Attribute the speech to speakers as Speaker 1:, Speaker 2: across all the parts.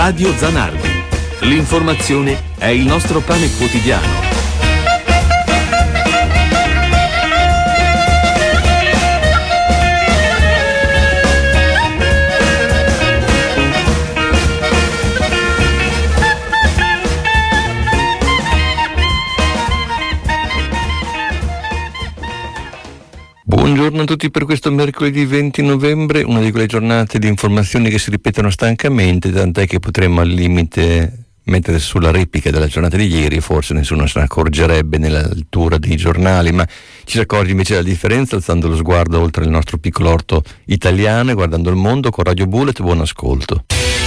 Speaker 1: Radio Zanardi. L'informazione è il nostro pane quotidiano.
Speaker 2: Buongiorno a tutti per questo mercoledì 20 novembre, una di quelle giornate di informazioni che si ripetono stancamente, tant'è che potremmo al limite mettere sulla replica della giornata di ieri, forse nessuno se ne accorgerebbe nella lettura dei giornali, ma ci si accorge invece della differenza alzando lo sguardo oltre il nostro piccolo orto italiano e guardando il mondo con Radio Bullet. Buon ascolto.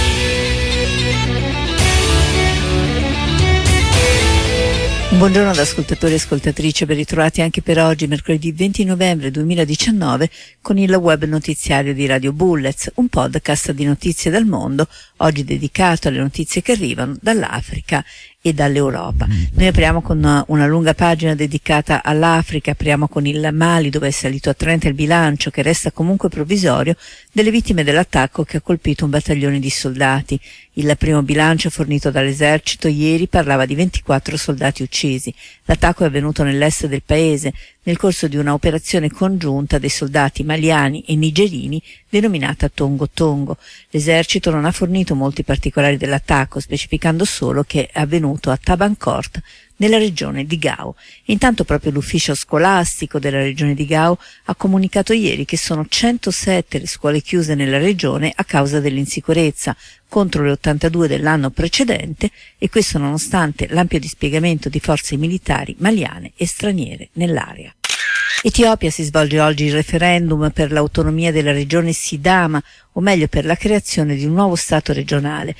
Speaker 3: Buongiorno ad ascoltatori e ascoltatrici, ben ritrovati anche per oggi, mercoledì 20 novembre 2019, con il web notiziario di Radio Bullets, un podcast di notizie dal mondo, oggi dedicato alle notizie che arrivano dall'Africa e dall'Europa. Noi apriamo con una lunga pagina dedicata all'Africa, apriamo con il Mali, dove è salito a 30 il bilancio, che resta comunque provvisorio, delle vittime dell'attacco che ha colpito un battaglione di soldati. Il primo bilancio fornito dall'esercito ieri parlava di 24 soldati uccisi. L'attacco è avvenuto nell'est del paese, nel corso di una operazione congiunta dei soldati maliani e nigerini denominata Tongo Tongo. L'esercito non ha fornito molti particolari dell'attacco, specificando solo che è avvenuto a Tabankort, nella regione di Gao. Intanto proprio l'ufficio scolastico della regione di Gao ha comunicato ieri che sono 107 le scuole chiuse nella regione a causa dell'insicurezza, contro le 82 dell'anno precedente, e questo nonostante l'ampio dispiegamento di forze militari maliane e straniere nell'area. Etiopia, si svolge oggi il referendum per l'autonomia della regione Sidama, o meglio per la creazione di un nuovo Stato regionale.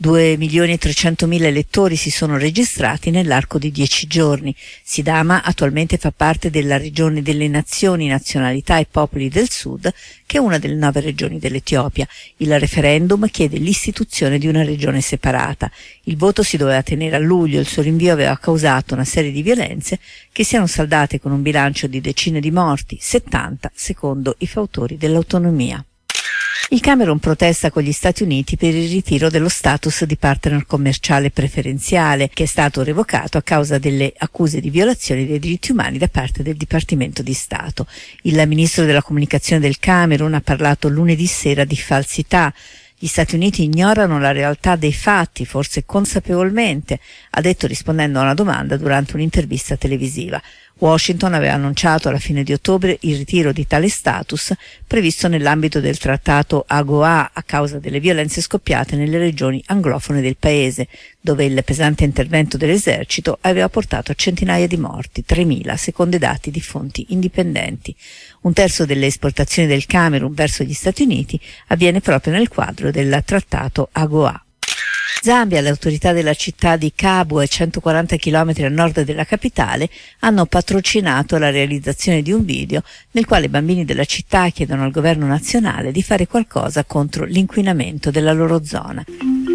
Speaker 3: 2.300.000 elettori si sono registrati nell'arco di 10 giorni. Sidama attualmente fa parte della regione delle nazioni, nazionalità e popoli del Sud, che è una delle 9 regioni dell'Etiopia. Il referendum chiede l'istituzione di una regione separata. Il voto si doveva tenere a luglio, il suo rinvio aveva causato una serie di violenze che si erano saldate con un bilancio di decine di morti, 70 secondo i fautori dell'autonomia. Il Camerun protesta con gli Stati Uniti per il ritiro dello status di partner commerciale preferenziale, che è stato revocato a causa delle accuse di violazione dei diritti umani da parte del Dipartimento di Stato. Il ministro della comunicazione del Camerun ha parlato lunedì sera di falsità. Gli Stati Uniti ignorano la realtà dei fatti, forse consapevolmente, ha detto rispondendo a una domanda durante un'intervista televisiva. Washington aveva annunciato alla fine di ottobre il ritiro di tale status previsto nell'ambito del trattato AGOA a causa delle violenze scoppiate nelle regioni anglofone del paese, dove il pesante intervento dell'esercito aveva portato a centinaia di morti, 3.000 secondo i dati di fonti indipendenti. Un terzo delle esportazioni del Camerun verso gli Stati Uniti avviene proprio nel quadro del trattato AGOA. Zambia, le autorità della città di Kabwe, 140 km a nord della capitale, hanno patrocinato la realizzazione di un video nel quale i bambini della città chiedono al governo nazionale di fare qualcosa contro l'inquinamento della loro zona.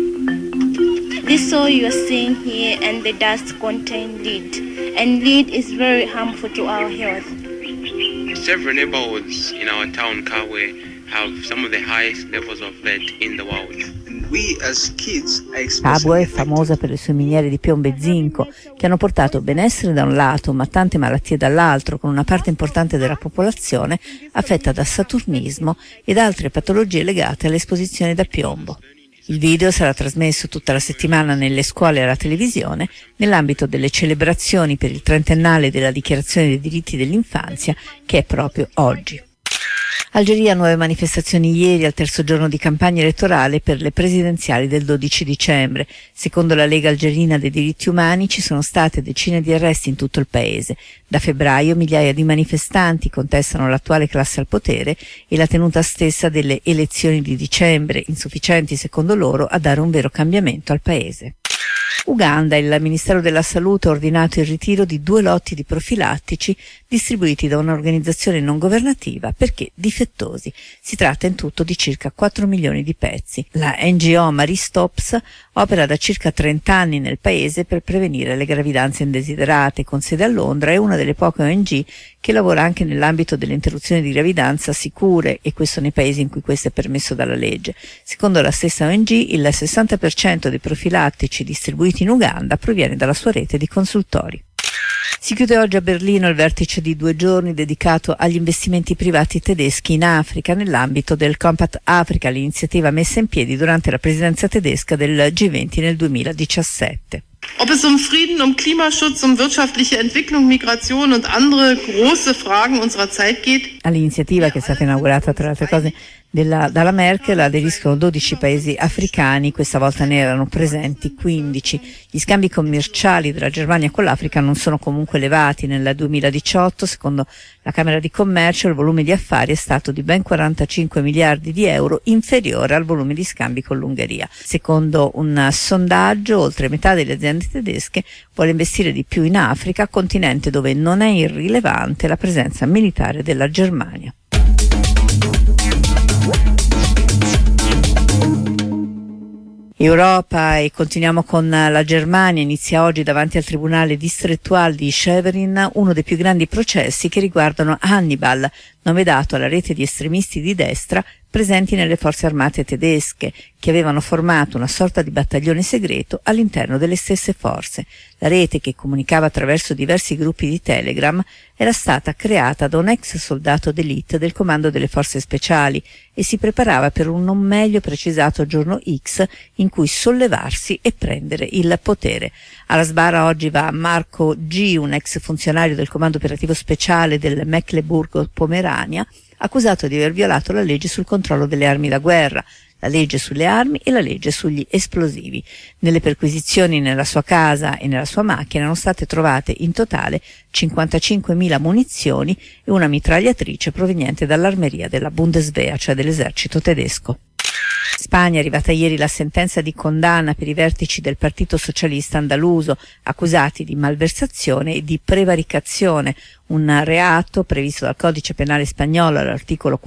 Speaker 4: This soil you are seeing here and the dust contain lead, and lead is very harmful to our health.
Speaker 5: Several neighborhoods in our town, Kabwe, have some of the highest levels of lead in the world.
Speaker 3: Kabwe è famosa per le sue miniere di piombo e zinco, che hanno portato benessere da un lato ma tante malattie dall'altro, con una parte importante della popolazione affetta da saturnismo ed altre patologie legate all'esposizione da piombo. Il video sarà trasmesso tutta la settimana nelle scuole e alla televisione nell'ambito delle celebrazioni per il 30ennale della Dichiarazione dei diritti dell'infanzia, che è proprio oggi. Algeria, nuove manifestazioni ieri al terzo giorno di campagna elettorale per le presidenziali del 12 dicembre. Secondo la Lega Algerina dei diritti umani ci sono state decine di arresti in tutto il paese. Da febbraio migliaia di manifestanti contestano l'attuale classe al potere e la tenuta stessa delle elezioni di dicembre, insufficienti secondo loro a dare un vero cambiamento al paese. Uganda, il Ministero della Salute ha ordinato il ritiro di 2 lotti di profilattici distribuiti da un'organizzazione non governativa perché difettosi. Si tratta in tutto di circa 4 milioni di pezzi. La NGO Marie Stopes opera da circa 30 anni nel paese per prevenire le gravidanze indesiderate, con sede a Londra, è una delle poche ONG che lavora anche nell'ambito delle interruzioni di gravidanza sicure, e questo nei paesi in cui questo è permesso dalla legge. Secondo la stessa ONG, il 60% dei profilattici distribuiti in Uganda proviene dalla sua rete di consultori. Si chiude oggi a Berlino il vertice di 2 giorni dedicato agli investimenti privati tedeschi in Africa nell'ambito del Compact Africa, l'iniziativa messa in piedi durante la presidenza tedesca del G20 nel 2017.
Speaker 6: Ob es Frieden, Klimaschutz, wirtschaftliche Entwicklung, Migration und andere große Fragen unserer Zeit geht.
Speaker 3: All'iniziativa, che è stata inaugurata tra le altre cose dalla Merkel, aderiscono 12 paesi africani, questa volta ne erano presenti 15. Gli scambi commerciali della Germania con l'Africa non sono comunque elevati. Nel 2018, secondo la Camera di Commercio, il volume di affari è stato di ben 45 miliardi di euro, inferiore al volume di scambi con l'Ungheria. Secondo un sondaggio, oltre metà delle aziende tedesche vuole investire di più in Africa, continente dove non è irrilevante la presenza militare della Germania. Europa, e continuiamo con la Germania. Inizia oggi davanti al Tribunale distrettuale di Schwerin uno dei più grandi processi che riguardano Hannibal, nome dato alla rete di estremisti di destra presenti nelle forze armate tedesche, che avevano formato una sorta di battaglione segreto all'interno delle stesse forze. La rete, che comunicava attraverso diversi gruppi di Telegram, era stata creata da un ex soldato d'élite del comando delle forze speciali e si preparava per un non meglio precisato giorno X in cui sollevarsi e prendere il potere. Alla sbarra oggi va Marco G., un ex funzionario del comando operativo speciale del Mecklenburgo-Pomerania, accusato di aver violato la legge sul controllo delle armi da guerra, la legge sulle armi e la legge sugli esplosivi. Nelle perquisizioni nella sua casa e nella sua macchina erano state trovate in totale 55.000 munizioni e una mitragliatrice proveniente dall'armeria della Bundeswehr, cioè dell'esercito tedesco. Spagna, è arrivata ieri la sentenza di condanna per i vertici del Partito Socialista Andaluso, accusati di malversazione e di prevaricazione, un reato previsto dal Codice Penale spagnolo all'articolo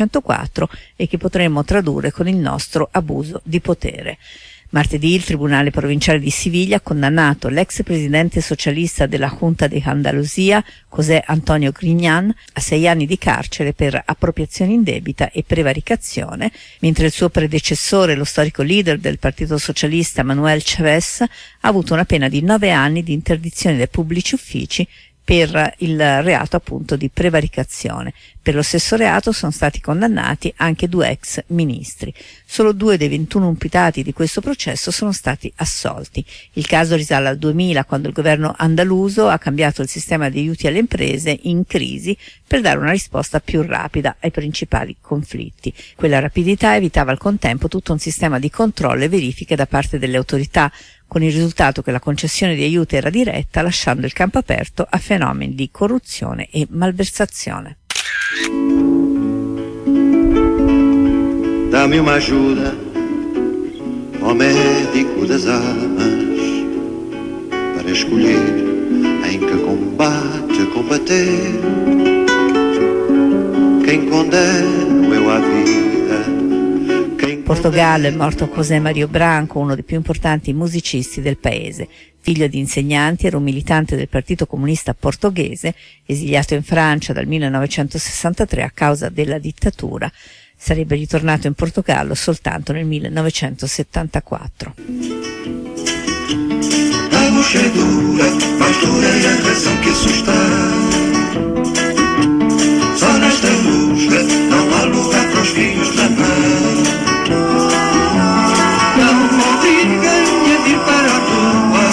Speaker 3: 404 e che potremmo tradurre con il nostro abuso di potere. Martedì il Tribunale Provinciale di Siviglia ha condannato l'ex presidente socialista della Junta de Andalusia, José Antonio Griñán, a 6 anni di carcere per appropriazione indebita e prevaricazione, mentre il suo predecessore, lo storico leader del Partito Socialista Manuel Chavez, ha avuto una pena di 9 anni di interdizione dai pubblici uffici per il reato appunto di prevaricazione. Per lo stesso reato sono stati condannati anche 2 ex ministri. Solo 2 dei 21 imputati di questo processo sono stati assolti. Il caso risale al 2000, quando il governo andaluso ha cambiato il sistema di aiuti alle imprese in crisi per dare una risposta più rapida ai principali conflitti. Quella rapidità evitava al contempo tutto un sistema di controllo e verifiche da parte delle autorità, con il risultato che la concessione di aiuti era diretta, lasciando il campo aperto a fenomeni di corruzione e malversazione.
Speaker 7: Dá-me uma ajuda, ó médico das almas, para escolher em que combate combater. Quem condeno eu à vida.
Speaker 3: Portogallo, è morto José Mario Branco, uno dei più importanti musicisti del paese. Figlio di insegnanti, era un militante del Partito Comunista Portoghese, esiliato in Francia dal 1963 a causa della dittatura. Sarebbe ritornato in Portogallo soltanto nel 1974.
Speaker 7: A bucha é dura, mais dura é a razão que assusta. Só nesta busca não há lugar para os filhos da mãe. Não me obriguem a vir para a rua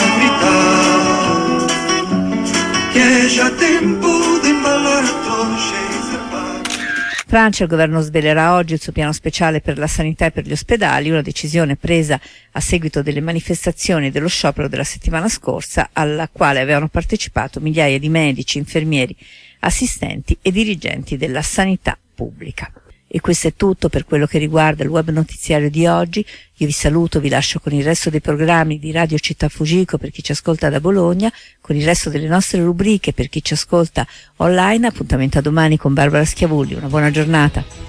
Speaker 7: gritar, que é já tempo de embalar todos e zarpar.
Speaker 3: Francia, il governo svelerà oggi il suo piano speciale per la sanità e per gli ospedali, una decisione presa a seguito delle manifestazioni dello sciopero della settimana scorsa, alla quale avevano partecipato migliaia di medici, infermieri, assistenti e dirigenti della sanità pubblica. E questo è tutto per quello che riguarda il web notiziario di oggi. Io vi saluto, vi lascio con il resto dei programmi di Radio Città Fujiko per chi ci ascolta da Bologna, con il resto delle nostre rubriche per chi ci ascolta online. Appuntamento a domani con Barbara Schiavulli. Una buona giornata.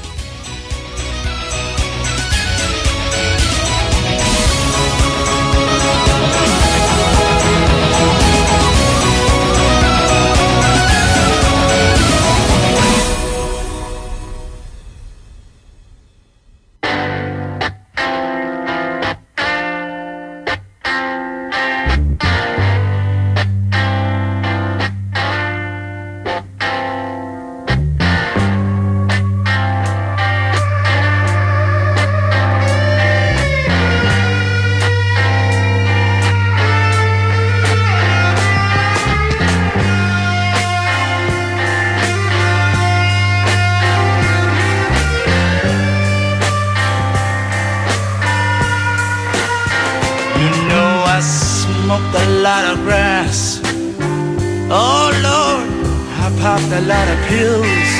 Speaker 7: Oh Lord, I popped a lot of pills.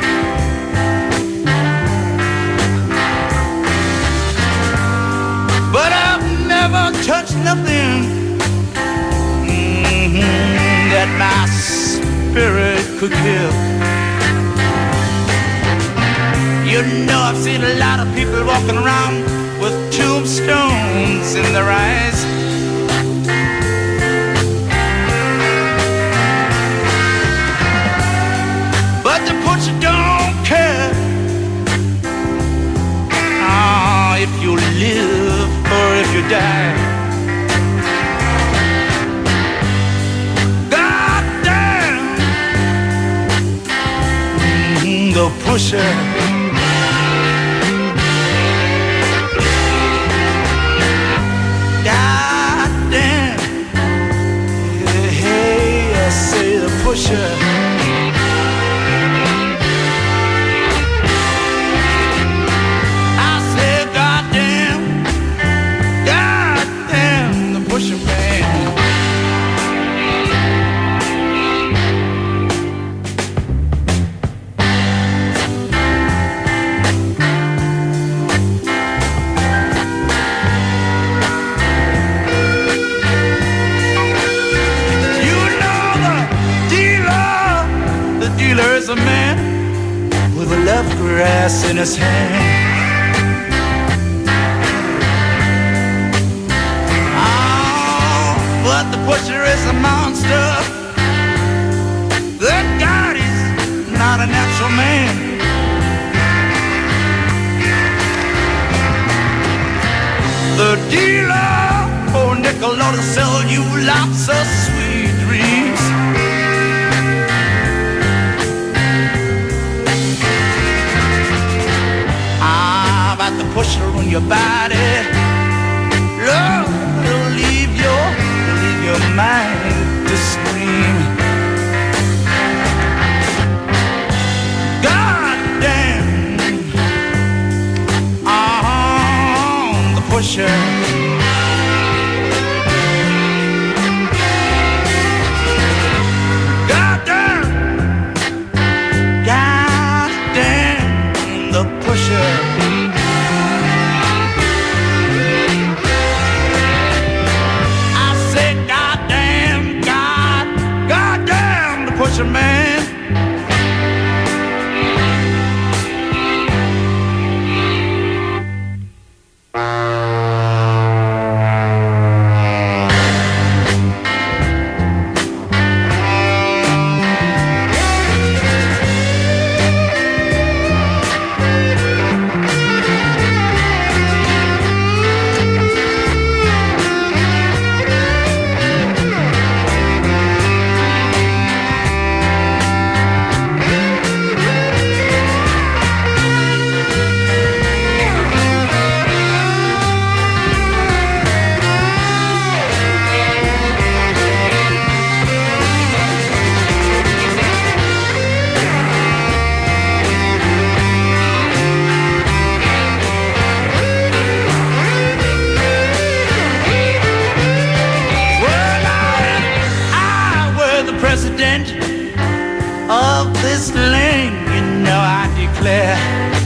Speaker 7: But I've never touched nothing that my spirit could kill. You know, I've seen a lot of people walking around with tombstones in their eyes. But the butcher don't care if you live or if you die. God damn, the pusher. God damn, hey, I say the pusher. There's a man with a love grass in his hand. Oh, but the pusher is a monster. Good God, he's not a natural man. The dealer, for a nickel, ought to sell you lots of sweet dreams. About the pusher on your body, love will leave your mind to scream. God damn, the pusher. God damn, the pusher. Pusher man. President of this land, you know I declare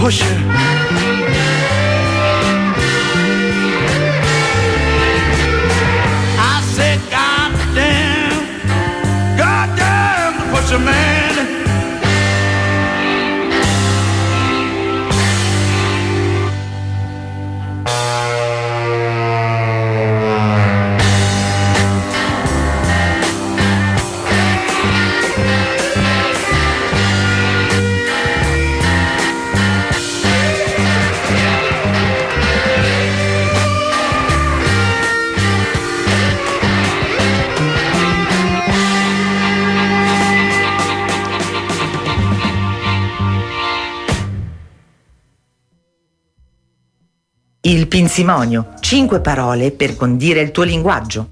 Speaker 7: pusher. I said, goddamn, the pusher man.
Speaker 8: Il pinzimonio, 5 parole per condire il tuo linguaggio.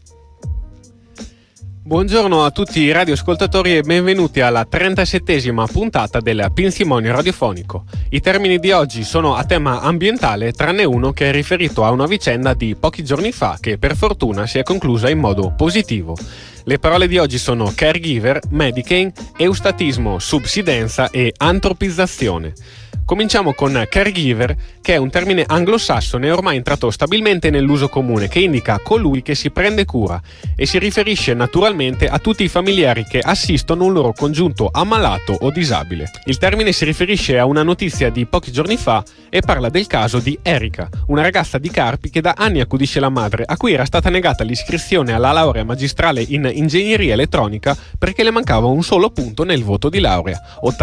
Speaker 9: Buongiorno a tutti i radioascoltatori e benvenuti alla 37esima puntata del Pinzimonio radiofonico. I termini di oggi sono a tema ambientale, tranne uno che è riferito a una vicenda di pochi giorni fa che per fortuna si è conclusa in modo positivo. Le parole di oggi sono caregiver, Medicaid, eustatismo, subsidenza e antropizzazione. Cominciamo con caregiver, che è un termine anglosassone ormai entrato stabilmente nell'uso comune, che indica colui che si prende cura e si riferisce naturalmente a tutti i familiari che assistono un loro congiunto ammalato o disabile. Il termine si riferisce a una notizia di pochi giorni fa e parla del caso di Erika, una ragazza di Carpi che da anni accudisce la madre, a cui era stata negata l'iscrizione alla laurea magistrale in ingegneria elettronica perché le mancava un solo punto nel voto di laurea,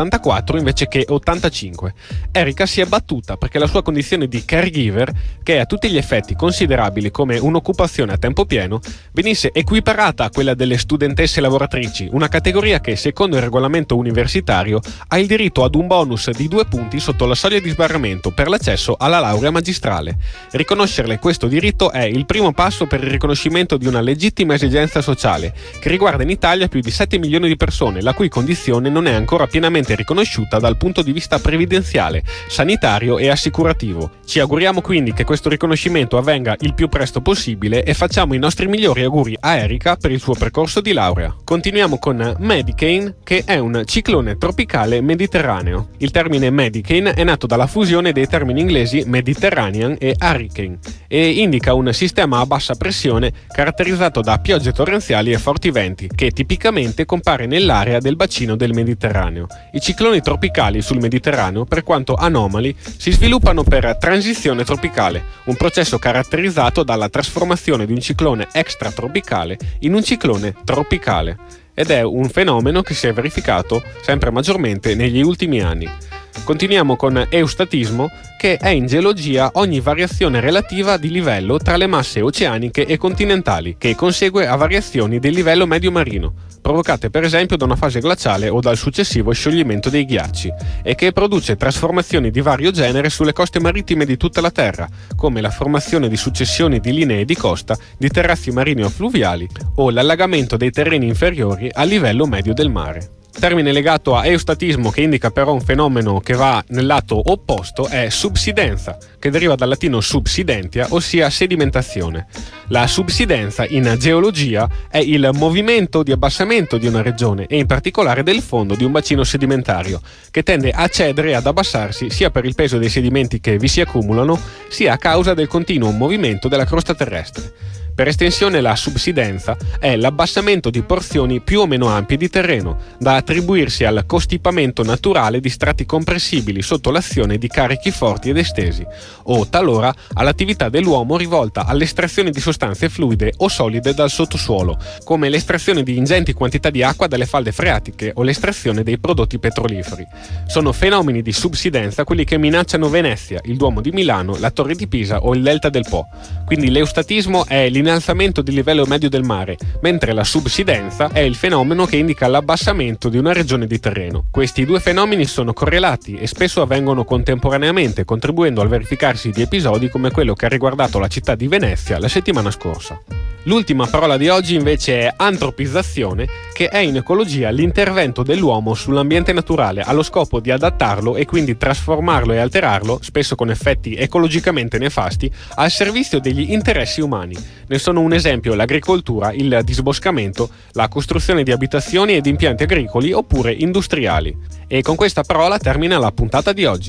Speaker 9: 84 invece che 85. Erika si è battuta perché la sua condizione di caregiver, che è a tutti gli effetti considerabile come un'occupazione a tempo pieno, venisse equiparata a quella delle studentesse lavoratrici, una categoria che, secondo il regolamento universitario, ha il diritto ad un bonus di 2 punti sotto la soglia di sbarramento per l'accesso alla laurea magistrale. Riconoscerle questo diritto è il primo passo per il riconoscimento di una legittima esigenza sociale che riguarda in Italia più di 7 milioni di persone, la cui condizione non è ancora pienamente riconosciuta dal punto di vista previdenziale, sanitario e assicurativo. Ci auguriamo quindi che questo riconoscimento avvenga il più presto possibile e facciamo i nostri migliori auguri a Erika per il suo percorso di laurea. Continuiamo con Medicaid, che è un ciclone tropicale mediterraneo. Il termine Medicaid è nato dalla fusione dei termini inglesi Mediterranean e Hurricane e indica un sistema a bassa pressione caratterizzato da piogge torrenziali e forti venti, che tipicamente compare nell'area del bacino del Mediterraneo. I cicloni tropicali sul Mediterraneo, per quanto anomali, si sviluppano per transizione tropicale, un processo caratterizzato dalla trasformazione di un ciclone extratropicale in un ciclone tropicale, ed è un fenomeno che si è verificato sempre maggiormente negli ultimi anni. Continuiamo con eustatismo, che è in geologia ogni variazione relativa di livello tra le masse oceaniche e continentali, che consegue a variazioni del livello medio marino, provocate per esempio da una fase glaciale o dal successivo scioglimento dei ghiacci, e che produce trasformazioni di vario genere sulle coste marittime di tutta la Terra, come la formazione di successioni di linee di costa, di terrazzi marini o fluviali, o l'allagamento dei terreni inferiori al livello medio del mare. Termine legato a eustatismo, che indica però un fenomeno che va nel lato opposto, è subsidenza, che deriva dal latino subsidentia, ossia sedimentazione. La subsidenza in geologia è il movimento di abbassamento di una regione e in particolare del fondo di un bacino sedimentario, che tende a cedere e ad abbassarsi sia per il peso dei sedimenti che vi si accumulano, sia a causa del continuo movimento della crosta terrestre. Per estensione, la subsidenza è l'abbassamento di porzioni più o meno ampie di terreno, da attribuirsi al costipamento naturale di strati compressibili sotto l'azione di carichi forti ed estesi, o talora all'attività dell'uomo rivolta all'estrazione di sostanze fluide o solide dal sottosuolo, come l'estrazione di ingenti quantità di acqua dalle falde freatiche o l'estrazione dei prodotti petroliferi. Sono fenomeni di subsidenza quelli che minacciano Venezia, il Duomo di Milano, la Torre di Pisa o il Delta del Po. Quindi l'eustatismo è l'innalzamento del livello medio del mare, mentre la subsidenza è il fenomeno che indica l'abbassamento di una regione di terreno. Questi due fenomeni sono correlati e spesso avvengono contemporaneamente, contribuendo al verificarsi di episodi come quello che ha riguardato la città di Venezia la settimana scorsa. L'ultima parola di oggi invece è antropizzazione, che è in ecologia l'intervento dell'uomo sull'ambiente naturale allo scopo di adattarlo e quindi trasformarlo e alterarlo, spesso con effetti ecologicamente nefasti, al servizio degli interessi umani. Ne sono un esempio l'agricoltura, il disboscamento, la costruzione di abitazioni ed impianti agricoli oppure industriali. E con questa parola termina la puntata di oggi.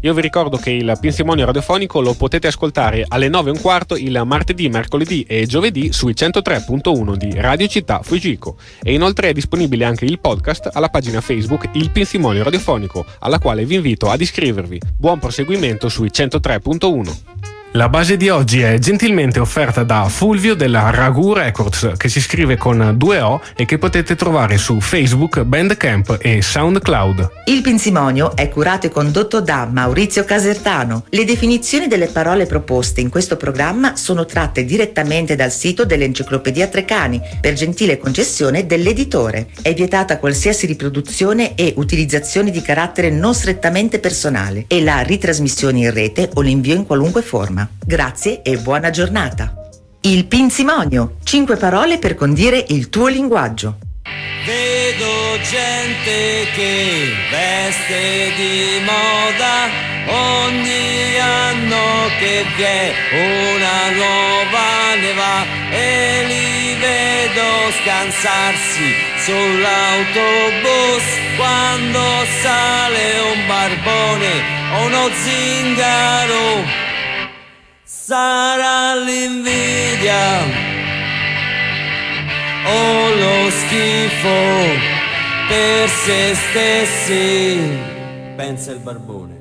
Speaker 9: Io vi ricordo che il Pinsimonio radiofonico lo potete ascoltare alle 9:15 il martedì, mercoledì e giovedì sui 103.1 di Radio Città Fujiko, e inoltre è disponibile anche il podcast alla pagina Facebook Il Pinsimonio radiofonico, alla quale vi invito ad iscrivervi. Buon proseguimento sui 103.1. La base di oggi è gentilmente offerta da Fulvio della Ragù Records, che si scrive con 2 O e che potete trovare su Facebook, Bandcamp e SoundCloud.
Speaker 8: Il Pinsimonio è curato e condotto da Maurizio Casertano. Le definizioni delle parole proposte in questo programma sono tratte direttamente dal sito dell'Enciclopedia Treccani, per gentile concessione dell'editore. È vietata qualsiasi riproduzione e utilizzazione di carattere non strettamente personale e la ritrasmissione in rete o l'invio in qualunque forma. Grazie e buona giornata. Il Pinsimonio, 5 parole per condire il tuo linguaggio.
Speaker 10: Vedo gente che veste di moda ogni anno che vi è una nuova leva, e li vedo scansarsi sull'autobus quando sale un barbone o uno zingaro. Sarà l'invidia o lo schifo per se stessi, pensa il barbone,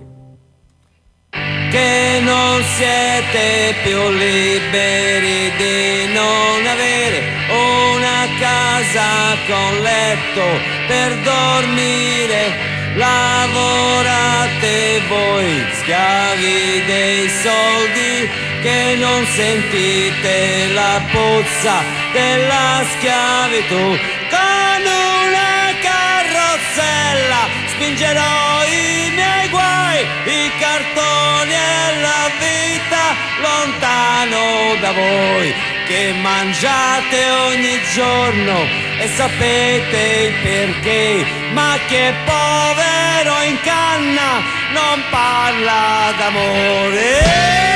Speaker 10: che non siete più liberi di non avere una casa con letto per dormire. Lavorate voi, schiavi dei soldi, che non sentite la puzza della schiavitù. Con una carrozzella spingerò i miei guai, i cartoni e la vita lontano da voi, che mangiate ogni giorno e sapete il perché, ma chi è povero in canna non parla d'amore.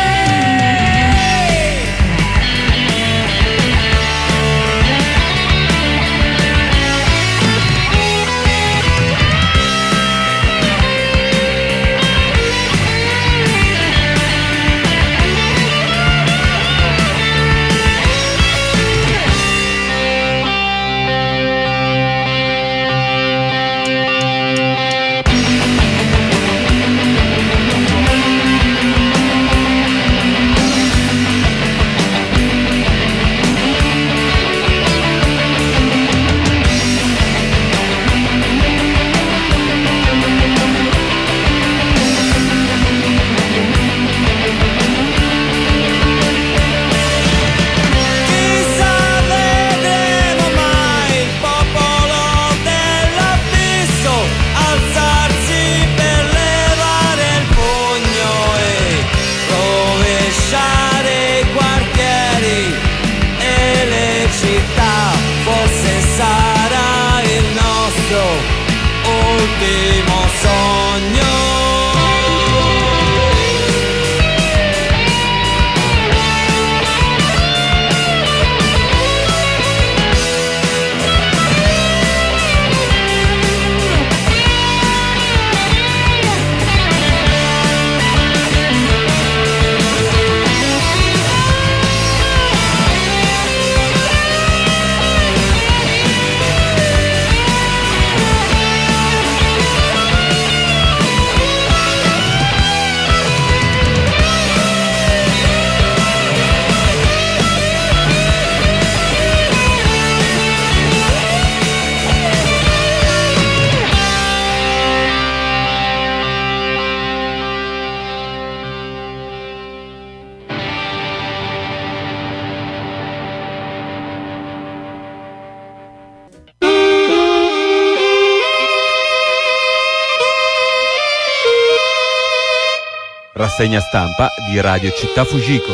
Speaker 1: Rassegna stampa di Radio Città Fujiko.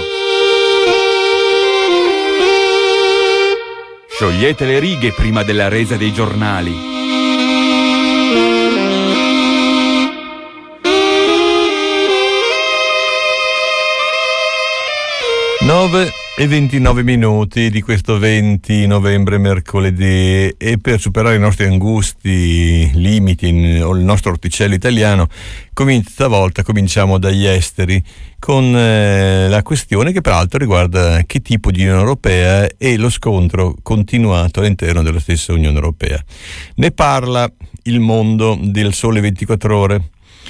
Speaker 1: Sciogliete le righe prima della resa dei giornali.
Speaker 2: Nove E 29 minuti di questo 20 novembre, mercoledì, e per superare i nostri angusti limiti o il nostro orticello italiano, stavolta cominciamo dagli esteri con la questione che peraltro riguarda che tipo di Unione Europea e lo scontro continuato all'interno della stessa Unione Europea. Ne parla Il Mondo del Sole 24 Ore.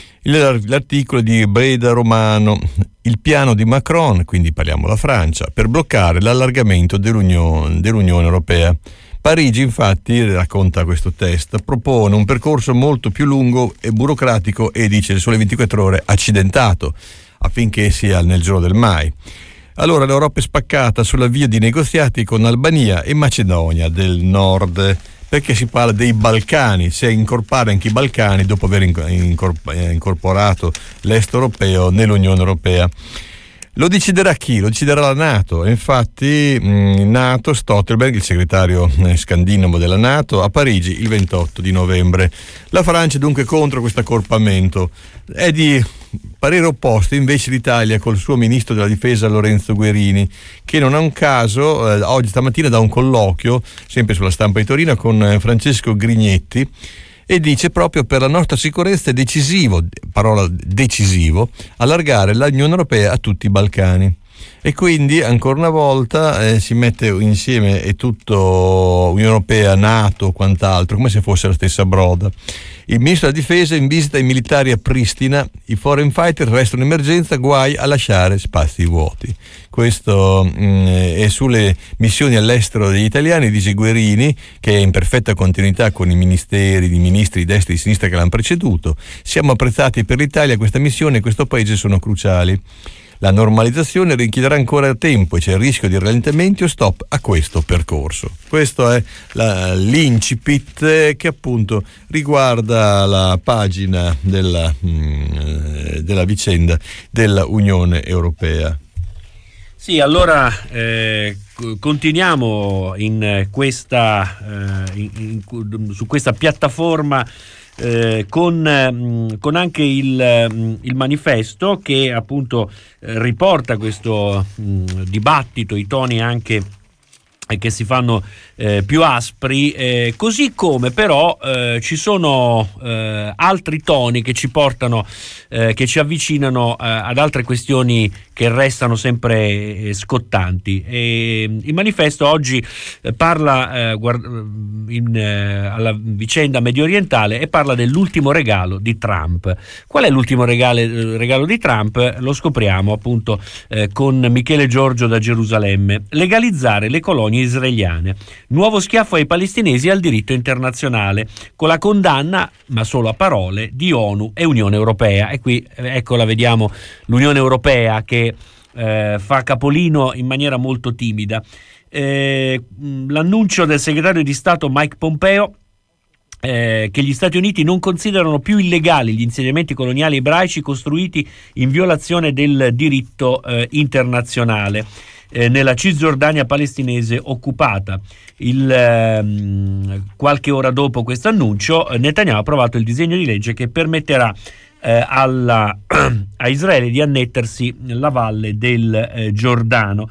Speaker 2: L'articolo di Breda Romano, il piano di Macron, quindi parliamo della Francia, per bloccare l'allargamento dell'Unione Europea. Parigi, infatti, racconta questo test, propone un percorso molto più lungo e burocratico e, dice il Sole 24 Ore, accidentato, affinché sia nel giorno del mai. Allora l'Europa è spaccata sulla via di negoziati con Albania e Macedonia del Nord, perché si parla dei Balcani, se incorporare anche i Balcani dopo aver incorporato l'est europeo nell'Unione Europea. Lo deciderà chi? Lo deciderà la NATO. Infatti NATO, Stoltenberg, il segretario scandinavo della NATO, a Parigi il 28 di novembre. La Francia dunque contro questo accorpamento. È di parere opposto invece l'Italia col suo ministro della difesa Lorenzo Guerini, che non a un caso oggi stamattina dà un colloquio sempre sulla Stampa di Torino con Francesco Grignetti e dice proprio: per la nostra sicurezza è decisivo, parola decisivo, allargare l'Unione Europea a tutti i Balcani. E quindi ancora una volta si mette insieme è tutto Unione Europea, NATO, quant'altro, come se fosse la stessa broda. Il ministro della difesa in visita ai militari a Pristina, i foreign fighter restano in emergenza, guai a lasciare spazi vuoti. Questo è sulle missioni all'estero degli italiani, dice Guerini, che è in perfetta continuità con i ministri di destra e di sinistra che l'hanno preceduto. Siamo apprezzati per l'Italia, questa missione e questo paese sono cruciali. La normalizzazione richiederà ancora tempo e c'è il rischio di rallentamenti o stop a questo percorso. Questo è l'incipit che appunto riguarda la pagina della vicenda della Unione Europea.
Speaker 11: Sì, allora continuiamo in questa, su questa piattaforma con anche il manifesto che appunto riporta questo dibattito, i toni anche che si fanno più aspri, così come però ci sono altri toni che ci portano, che ci avvicinano ad altre questioni che restano sempre scottanti. Il manifesto oggi parla alla vicenda medio orientale e parla dell'ultimo regalo di Trump. Qual è l'ultimo regalo di Trump? Lo scopriamo appunto con Michele Giorgio da Gerusalemme. Legalizzare le colonie israeliane. Nuovo schiaffo ai palestinesi e al diritto internazionale, con la condanna, ma solo a parole, di ONU e Unione Europea. E qui ecco la vediamo, l'Unione Europea che fa capolino in maniera molto timida. L'annuncio del segretario di Stato Mike Pompeo che gli Stati Uniti non considerano più illegali gli insediamenti coloniali ebraici costruiti in violazione del diritto internazionale nella Cisgiordania palestinese occupata. Qualche ora dopo questo annuncio, Netanyahu ha approvato il disegno di legge che permetterà a Israele di annettersi la valle del Giordano.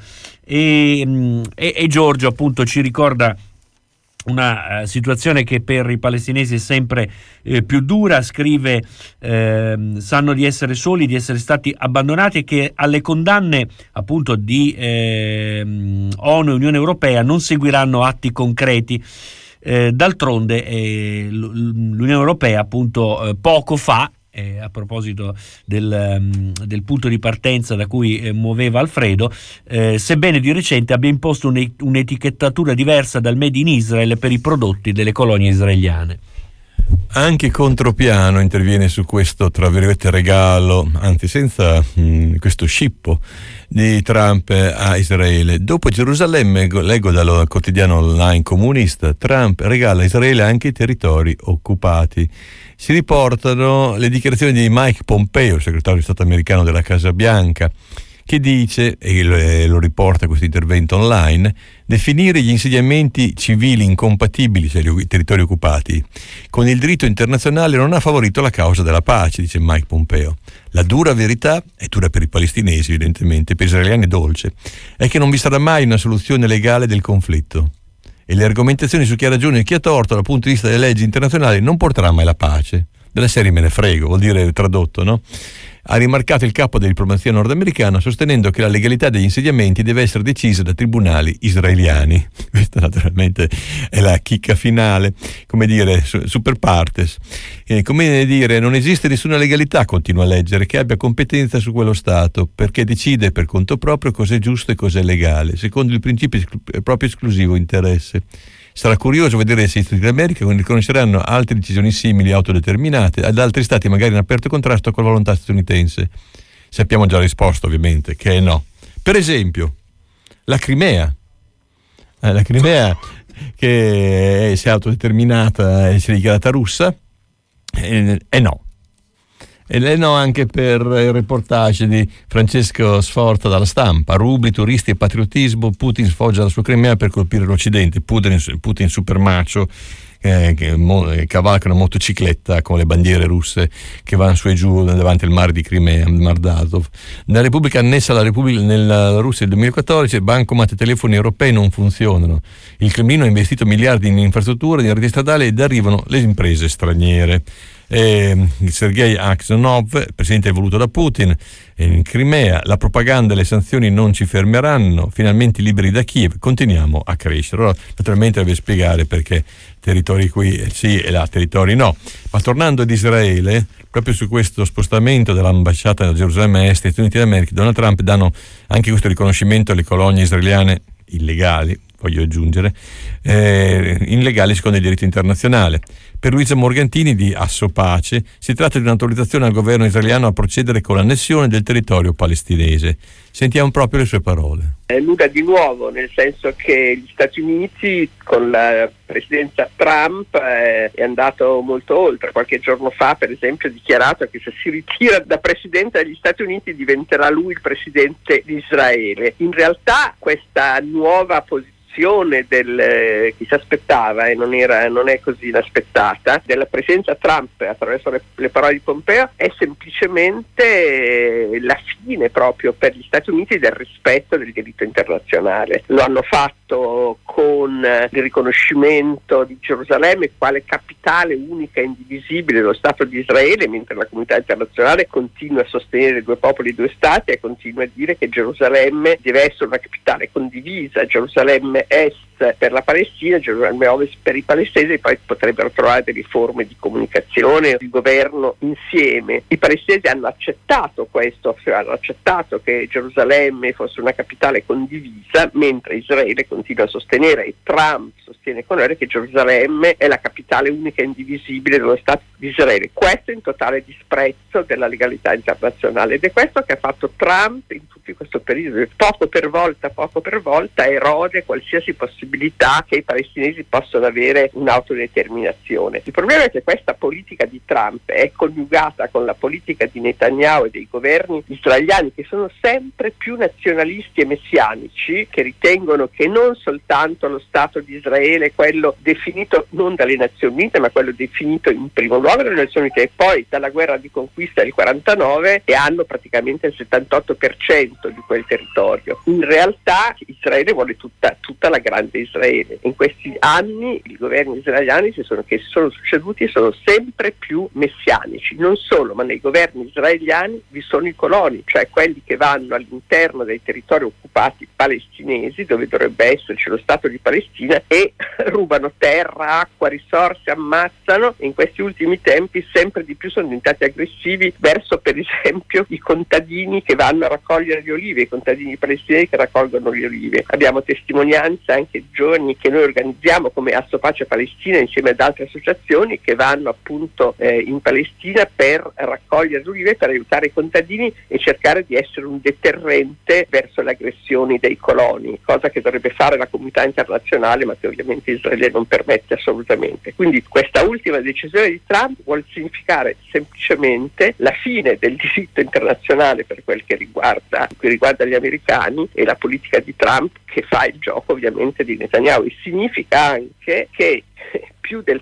Speaker 11: E Giorgio appunto ci ricorda una situazione che per i palestinesi è sempre più dura. Scrive: sanno di essere soli, di essere stati abbandonati, e che alle condanne appunto di ONU e Unione Europea non seguiranno atti concreti. D'altronde l'Unione Europea appunto poco fa, a proposito del punto di partenza da cui muoveva Alfredo, sebbene di recente abbia imposto un'etichettatura diversa dal Made in Israel per i prodotti delle colonie israeliane.
Speaker 2: Anche Contropiano interviene su questo, tra virgolette, regalo, anzi senza questo scippo di Trump a Israele. Dopo Gerusalemme, leggo dal quotidiano online comunista, Trump regala a Israele anche i territori occupati. Si riportano le dichiarazioni di Mike Pompeo, il segretario di Stato americano della Casa Bianca, che dice, e lo riporta questo intervento online, definire gli insediamenti civili incompatibili, cioè i territori occupati, con il diritto internazionale non ha favorito la causa della pace, dice Mike Pompeo. La dura verità, è dura per i palestinesi evidentemente, per gli israeliani è dolce, è che non vi sarà mai una soluzione legale del conflitto. E le argomentazioni su chi ha ragione e chi ha torto dal punto di vista delle leggi internazionali non porterà mai la pace. Della serie me ne frego, vuol dire tradotto, no? Ha rimarcato il capo della diplomazia nordamericana sostenendo che la legalità degli insediamenti deve essere decisa da tribunali israeliani. Questa naturalmente è la chicca finale, come dire, super partes. Come dire, non esiste nessuna legalità, continua a leggere, che abbia competenza su quello Stato, perché decide per conto proprio cos'è giusto e cos'è legale, secondo il principio proprio esclusivo interesse. Sarà curioso vedere se gli Stati d'America riconosceranno altre decisioni simili autodeterminate ad altri stati magari in aperto contrasto con la volontà statunitense. Sappiamo già la risposta, ovviamente, che è no. Per esempio, la Crimea. La Crimea che si è autodeterminata e si è dichiarata russa, è no. E lei no anche per il reportage di Francesco Sforza dalla Stampa. Rubli, turisti e patriottismo, Putin sfoggia la sua Crimea per colpire l'Occidente. Putin super macho che cavalcano motocicletta con le bandiere russe che vanno su e giù davanti al mare di Crimea, il Mar d'Azov. Nella Repubblica annessa nella Russia del 2014 bancomat e telefoni europei non funzionano. Il Cremlino ha investito miliardi in infrastrutture, in reti stradali ed arrivano le imprese straniere. Sergei Aksionov, presidente voluto da Putin in Crimea, la propaganda e le sanzioni non ci fermeranno, finalmente liberi da Kiev, continuiamo a crescere. Allora, naturalmente deve spiegare perché territori qui sì e là territori no. Ma tornando ad Israele, proprio su questo spostamento dell'ambasciata da Gerusalemme Est degli Stati Uniti d'America, Donald Trump danno anche questo riconoscimento alle colonie israeliane illegali, voglio aggiungere, illegali secondo il diritto internazionale. Per Luisa Morgantini di Assopace si tratta di un'autorizzazione al governo israeliano a procedere con l'annessione del territorio palestinese. Sentiamo proprio le sue parole.
Speaker 12: È nulla di nuovo, nel senso che gli Stati Uniti con la presidenza Trump è andato molto oltre. Qualche giorno fa, per esempio, ha dichiarato che se si ritira da presidente degli Stati Uniti diventerà lui il presidente di Israele. In realtà questa nuova posizione chi si aspettava e non è così inaspettata della presenza Trump attraverso le parole di Pompeo è semplicemente la fine proprio per gli Stati Uniti del rispetto del diritto internazionale. Lo hanno fatto con il riconoscimento di Gerusalemme quale capitale unica e indivisibile dello Stato di Israele, mentre la comunità internazionale continua a sostenere due popoli, due stati e continua a dire che Gerusalemme deve essere una capitale condivisa. Gerusalemme Est per la Palestina, Gerusalemme Ovest per i palestinesi, e poi potrebbero trovare delle forme di comunicazione, di governo insieme. I palestinesi hanno accettato questo, hanno accettato che Gerusalemme fosse una capitale condivisa, mentre Israele continua a sostenere, e Trump sostiene con loro, che Gerusalemme è la capitale unica e indivisibile dello Stato di Israele. Questo in totale disprezzo della legalità internazionale, ed è questo che ha fatto Trump in tutto questo periodo. Poco per volta erode qualsiasi possibilità che i palestinesi possano avere un'autodeterminazione. Il problema è che questa politica di Trump è coniugata con la politica di Netanyahu e dei governi israeliani, che sono sempre più nazionalisti e messianici, che ritengono che non soltanto lo Stato di Israele, quello definito non dalle Nazioni Unite, ma quello definito in primo luogo dalle Nazioni Unite e poi dalla guerra di conquista del 49, e hanno praticamente il 78% di quel territorio. In realtà Israele vuole tutta la grande Israele. In questi anni i governi israeliani che si sono succeduti sono sempre più messianici. Non solo, ma nei governi israeliani vi sono i coloni, cioè quelli che vanno all'interno dei territori occupati palestinesi, dove dovrebbe esserci lo Stato di Palestina, e rubano terra, acqua, risorse, ammazzano. In questi ultimi tempi sempre di più sono diventati aggressivi verso, per esempio, i contadini che vanno a raccogliere le olive, i contadini palestinesi che raccolgono le olive. Abbiamo testimonianze anche di giorni che noi organizziamo come Assopace Palestina insieme ad altre associazioni che vanno appunto in Palestina per raccogliere le olive, per aiutare i contadini e cercare di essere un deterrente verso le aggressioni dei coloni, cosa che dovrebbe fare la comunità internazionale, ma che ovviamente Israele non permette assolutamente. Quindi questa ultima decisione di Trump vuol significare semplicemente la fine del diritto internazionale per quel che riguarda che riguarda gli americani e la politica di Trump, che fa il gioco ovviamente di Netanyahu. E significa anche che più del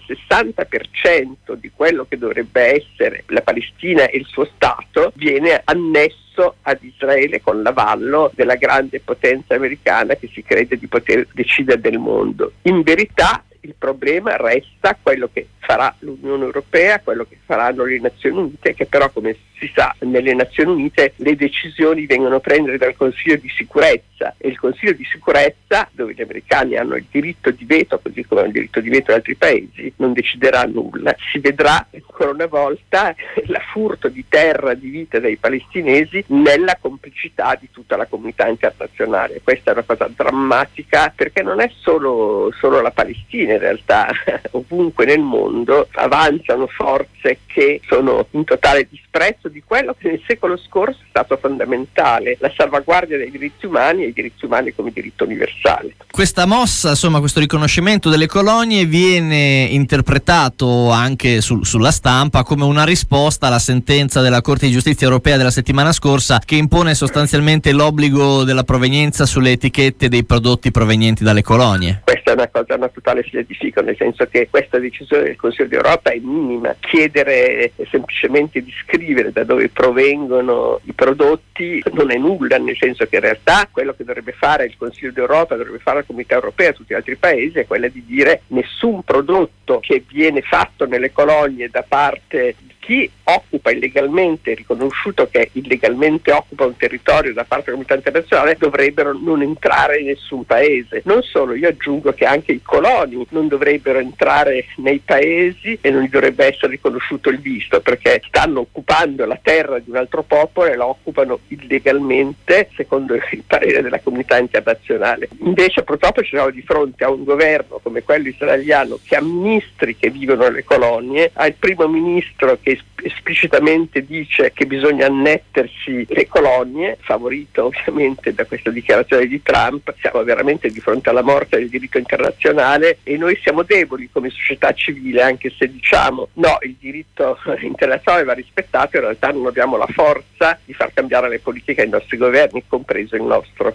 Speaker 12: 60% di quello che dovrebbe essere la Palestina e il suo Stato viene annesso ad Israele con l'avallo della grande potenza americana che si crede di poter decidere del mondo. In verità il problema resta quello che farà l'Unione Europea, quello che faranno le Nazioni Unite, che però, come si sa, nelle Nazioni Unite le decisioni vengono prese dal Consiglio di Sicurezza, e il Consiglio di Sicurezza, dove gli americani hanno il diritto di veto, così come hanno il diritto di veto altri paesi, non deciderà nulla. Si vedrà ancora una volta la furto di terra, di vita dei palestinesi nella complicità di tutta la comunità internazionale. Questa è una cosa drammatica, perché non è solo la Palestina. In realtà ovunque nel mondo avanzano forze che sono in totale disprezzo di quello che nel secolo scorso è stato fondamentale, la salvaguardia dei diritti umani e i diritti umani come diritto universale.
Speaker 13: Questa mossa, insomma, questo riconoscimento delle colonie viene interpretato anche sulla stampa come una risposta alla sentenza della Corte di Giustizia europea della settimana scorsa, che impone sostanzialmente l'obbligo della provenienza sulle etichette dei prodotti provenienti dalle colonie.
Speaker 12: Questa è una totale edifico, nel senso che questa decisione del Consiglio d'Europa è minima. Chiedere semplicemente di scrivere da dove provengono i prodotti non è nulla, nel senso che in realtà quello che dovrebbe fare il Consiglio d'Europa, dovrebbe fare la Comunità Europea e tutti gli altri paesi, è quella di dire: nessun prodotto che viene fatto nelle colonie da parte di chi occupa illegalmente, riconosciuto che illegalmente occupa un territorio da parte della comunità internazionale, dovrebbero non entrare in nessun paese. Non solo, io aggiungo che anche i coloni non dovrebbero entrare nei paesi e non gli dovrebbe essere riconosciuto il visto, perché stanno occupando la terra di un altro popolo e la occupano illegalmente secondo il parere della comunità internazionale. Invece purtroppo ci siamo di fronte a un governo come quello israeliano che ha ministri che vivono nelle colonie, ha il primo ministro che esplicitamente dice che bisogna annettersi le colonie, favorito ovviamente da questa dichiarazione di Trump. Siamo veramente di fronte alla morte del diritto internazionale e noi siamo deboli come società civile, anche se diciamo no, il diritto internazionale va rispettato, in realtà non abbiamo la forza di far cambiare le politiche ai nostri governi, compreso il nostro.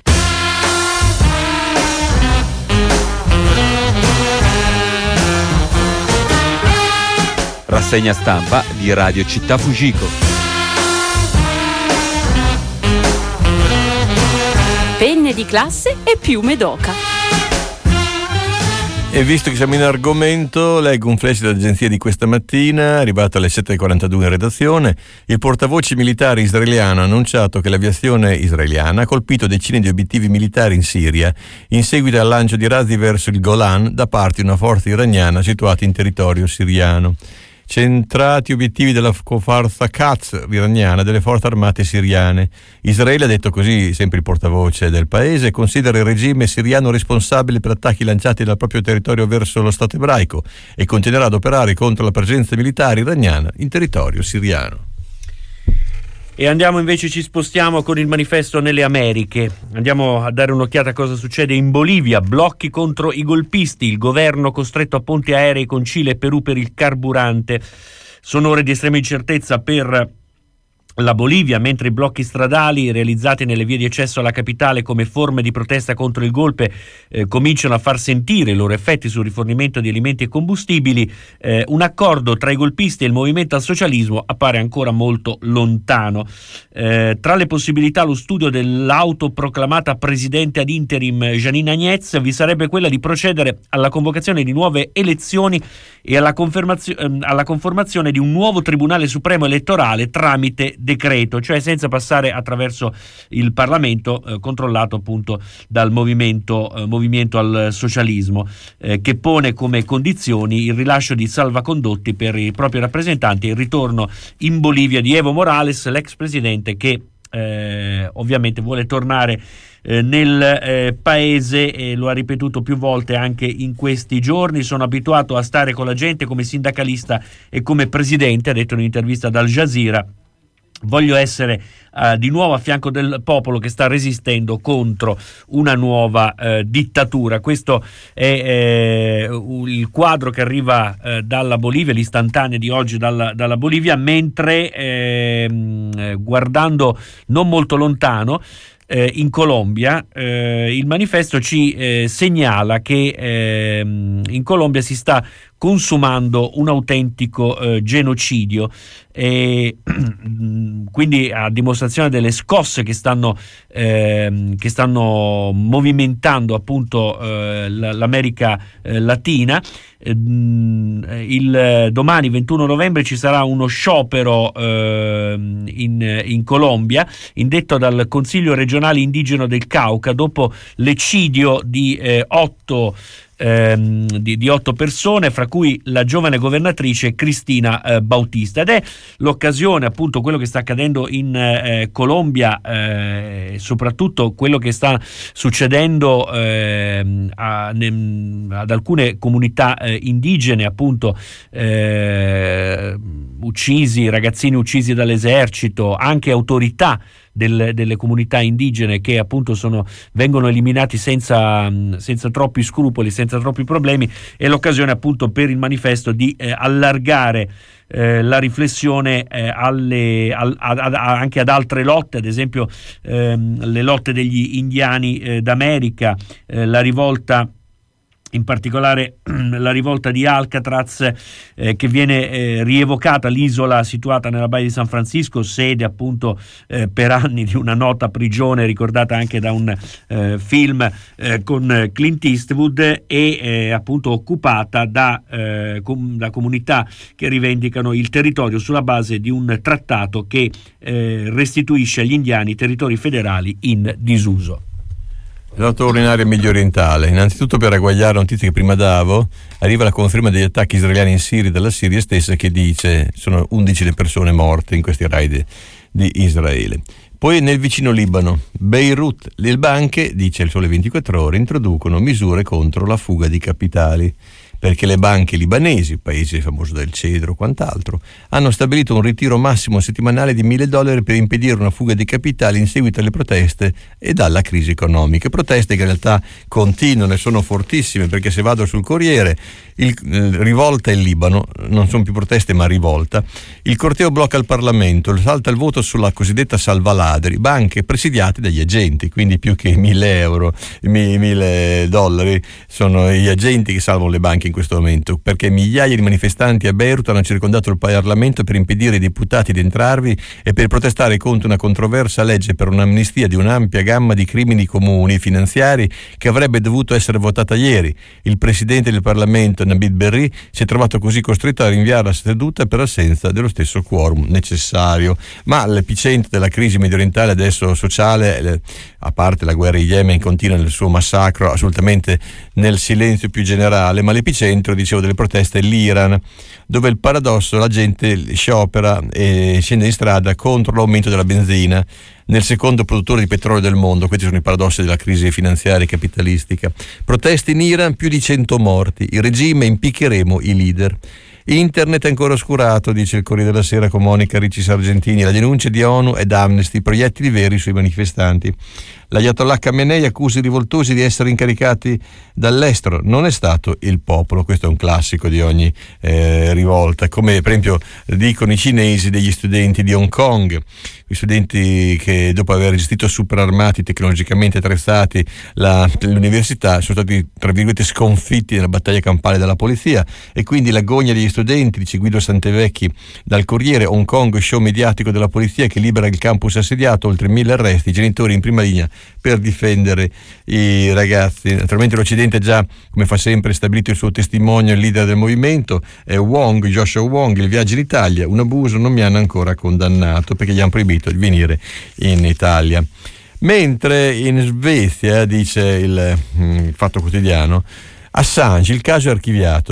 Speaker 14: Rassegna stampa di Radio Città Fujiko.
Speaker 15: Penne di classe e piume d'oca.
Speaker 2: E visto che siamo in argomento, leggo un flash dell'agenzia di questa mattina, arrivato alle 7:42 in redazione. Il portavoce militare israeliano ha annunciato che l'aviazione israeliana ha colpito decine di obiettivi militari in Siria in seguito al lancio di razzi verso il Golan da parte di una forza iraniana situata in territorio siriano. Centrati obiettivi della forza Quds iraniana delle forze armate siriane. Israele, ha detto così sempre il portavoce del paese, considera il regime siriano responsabile per attacchi lanciati dal proprio territorio verso lo Stato ebraico e continuerà ad operare contro la presenza militare iraniana in territorio siriano.
Speaker 11: E andiamo invece, ci spostiamo con il manifesto nelle Americhe. Andiamo a dare un'occhiata a cosa succede in Bolivia. Blocchi contro i golpisti, il governo costretto a ponti aerei con Cile e Perù per il carburante. Sono ore di estrema incertezza per la Bolivia, mentre i blocchi stradali realizzati nelle vie di accesso alla capitale come forme di protesta contro il golpe cominciano a far sentire i loro effetti sul rifornimento di alimenti e combustibili. Un accordo tra i golpisti e il movimento al socialismo appare ancora molto lontano. Tra le possibilità, lo studio dell'autoproclamata presidente ad interim Janine Áñez vi sarebbe quella di procedere alla convocazione di nuove elezioni e alla conformazione di un nuovo Tribunale Supremo elettorale tramite decreto, cioè senza passare attraverso il Parlamento, controllato appunto dal movimento al socialismo, che pone come condizioni il rilascio di salvacondotti per i propri rappresentanti e il ritorno in Bolivia di Evo Morales, l'ex presidente che ovviamente vuole tornare nel paese, e lo ha ripetuto più volte anche in questi giorni. Sono abituato a stare con la gente come sindacalista e come presidente, ha detto in un'intervista ad Al Jazeera. voglio essere di nuovo a fianco del popolo che sta resistendo contro una nuova dittatura. Questo è il quadro che arriva dalla Bolivia, l'istantanea di oggi dalla Bolivia, mentre guardando non molto lontano, in Colombia, il manifesto ci segnala che in Colombia si sta consumando un autentico genocidio, e quindi a dimostrazione delle scosse che stanno movimentando appunto l'America Latina. Il domani 21 novembre ci sarà uno sciopero in Colombia, indetto dal Consiglio regionale indigeno del Cauca dopo l'eccidio di 8 persone, fra cui la giovane governatrice Cristina Bautista, ed è l'occasione, appunto, quello che sta accadendo in Colombia, soprattutto quello che sta succedendo ad alcune comunità indigene, appunto, ragazzini uccisi dall'esercito, anche autorità delle comunità indigene che appunto vengono eliminati senza troppi scrupoli, senza troppi problemi. È l'occasione appunto per il manifesto di allargare la riflessione anche ad altre lotte, ad esempio le lotte degli indiani d'America, la rivolta, in particolare la rivolta di Alcatraz, che viene rievocata, l'isola situata nella Baia di San Francisco, sede appunto per anni di una nota prigione ricordata anche da un film con Clint Eastwood, e appunto occupata da comunità che rivendicano il territorio sulla base di un trattato che restituisce agli indiani territori federali in disuso.
Speaker 2: Nota urinaria medio orientale. Innanzitutto, per ragguagliare la notizia che prima davo, arriva la conferma degli attacchi israeliani in Siria dalla Siria stessa, che dice sono 11 le persone morte in questi raid di Israele. Poi nel vicino Libano, Beirut, le banche, dice il Sole 24 Ore, introducono misure contro la fuga di capitali, perché le banche libanesi, paese famoso del cedro e quant'altro, hanno stabilito un ritiro massimo settimanale di $1.000 per impedire una fuga di capitali in seguito alle proteste e dalla crisi economica. Proteste che in realtà continuano e sono fortissime, perché se vado sul Corriere, rivolta in Libano, non sono più proteste ma rivolta, il corteo blocca il Parlamento, salta il voto sulla cosiddetta salvaladri, banche presidiate dagli agenti, quindi più che $1.000 sono gli agenti che salvano le banche in questo momento, perché migliaia di manifestanti a Beirut hanno circondato il Parlamento per impedire ai deputati di entrarvi e per protestare contro una controversa legge per un'amnistia di un'ampia gamma di crimini comuni e finanziari che avrebbe dovuto essere votata ieri. Il presidente del Parlamento, Nabil Berri, si è trovato così costretto a rinviare la seduta per assenza dello stesso quorum necessario. Ma l'epicentro della crisi mediorientale adesso sociale, a parte la guerra in Yemen, continua nel suo massacro assolutamente nel silenzio più generale, ma l'epicentro, dicevo, delle proteste è l'Iran, dove il paradosso, la gente sciopera e scende in strada contro l'aumento della benzina nel secondo produttore di petrolio del mondo. Questi sono i paradossi della crisi finanziaria e capitalistica. Proteste in Iran, più di 100 morti, il regime, impiccheremo i leader. Internet è ancora oscurato, dice il Corriere della Sera con Monica Ricci Sargentini, la denuncia di ONU ed Amnesty, proiettili veri sui manifestanti. L'Ayatollah Khamenei accusa i rivoltosi di essere incaricati dall'estero, non è stato il popolo. Questo è un classico di ogni rivolta, come per esempio dicono i cinesi degli studenti di Hong Kong, gli studenti che dopo aver resistito super armati, tecnologicamente attrezzati l'università, sono stati tra virgolette sconfitti nella battaglia campale dalla polizia, e quindi l'agonia degli studenti, dice Guido Santevecchi dal Corriere. Hong Kong, show mediatico della polizia che libera il campus assediato, oltre 1.000 arresti, i genitori in prima linea per difendere i ragazzi. Naturalmente l'Occidente ha già, come fa sempre, stabilito il suo testimonio, il leader del movimento è Joshua Wong. Il viaggio in Italia, un abuso, non mi hanno ancora condannato perché gli hanno proibito di venire in Italia. Mentre in Svezia, dice il Fatto Quotidiano, Assange, il caso è archiviato.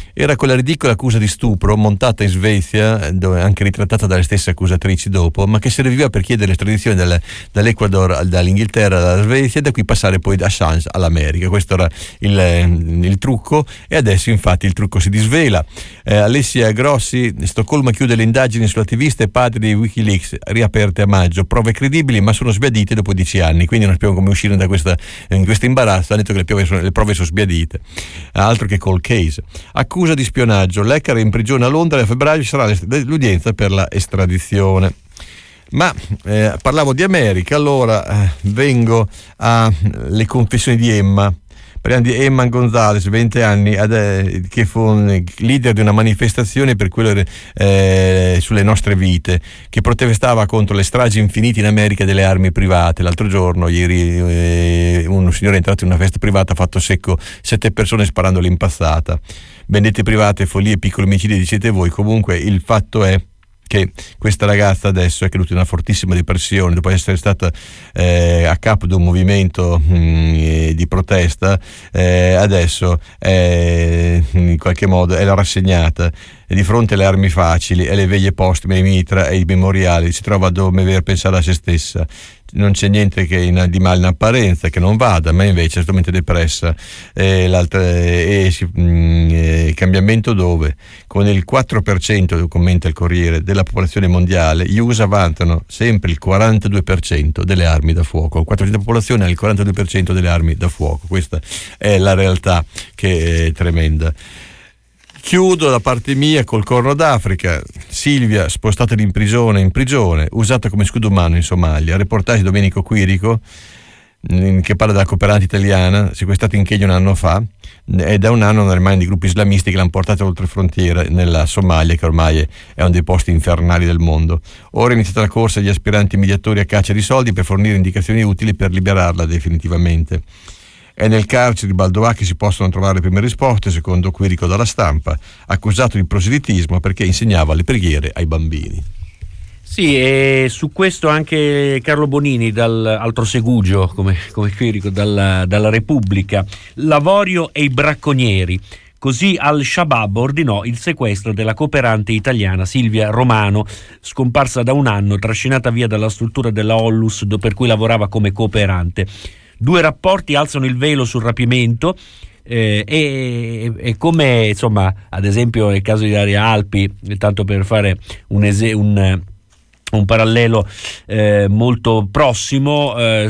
Speaker 2: era quella ridicola accusa di stupro montata in Svezia, dove anche ritrattata dalle stesse accusatrici dopo, ma che serviva per chiedere l'estradizione dall'Ecuador, dall'Inghilterra, dalla Svezia, e da qui passare poi da Assange all'America. Questo era il trucco, e adesso infatti il trucco si disvela. Alessia Grossi, Stoccolma chiude le indagini sull'attivista e padre di Wikileaks, riaperte a maggio, prove credibili ma sono sbiadite dopo 10 anni, quindi non sappiamo come uscire da questo imbarazzo. Ha detto che le prove sono sbiadite, altro che cold case. Accusa di spionaggio, Lecker è in prigione a Londra, e a febbraio ci sarà l'udienza per la estradizione. Ma parlavo di America, allora vengo alle confessioni di Emma. Parliamo di Emma Gonzalez, 20 anni, che fu leader di una manifestazione per quello sulle nostre vite, che protestava contro le stragi infinite in America delle armi private. L'altro giorno, ieri, un signore è entrato in una festa privata, ha fatto secco 7 persone sparando all'impazzata. Vendette private, follie, piccoli omicidi, dicete voi. Comunque il fatto è che questa ragazza adesso è caduta in una fortissima depressione dopo essere stata a capo di un movimento di protesta. Adesso in qualche modo è rassegnata, e di fronte alle armi facili e le veglie postume, i mitra e i memoriali, si trova a dover pensare a se stessa. Non c'è niente di male in apparenza, che non vada, ma invece è totalmente depressa. Cambiamento dove? Con il 4%, commenta il Corriere, della popolazione mondiale, gli USA vantano sempre il 42% delle armi da fuoco. Il 4% della popolazione ha il 42% delle armi da fuoco. Questa è la realtà, che è tremenda. Chiudo da parte mia col Corno d'Africa. Silvia spostata in prigione, usata come scudo umano in Somalia. Reportage di Domenico Quirico, che parla della cooperante italiana sequestrata in Kenya un anno fa, e da un anno non rimane di gruppi islamisti che l'hanno portata oltre frontiera nella Somalia, che ormai è uno dei posti infernali del mondo. Ora è iniziata la corsa agli aspiranti mediatori a caccia di soldi per fornire indicazioni utili per liberarla definitivamente. È nel carcere di Baldoà che si possono trovare le prime risposte, secondo Quirico dalla Stampa, accusato di proselitismo perché insegnava le preghiere ai bambini.
Speaker 11: Sì, e su questo anche Carlo Bonini, altro segugio come Quirico, dalla Repubblica. L'avorio e i bracconieri. Così Al-Shabaab ordinò il sequestro della cooperante italiana Silvia Romano, scomparsa da un anno, trascinata via dalla struttura della Ollus per cui lavorava come cooperante. 2 rapporti alzano il velo sul rapimento, e come, insomma, ad esempio nel caso di Ilaria Alpi, tanto per fare un parallelo molto prossimo,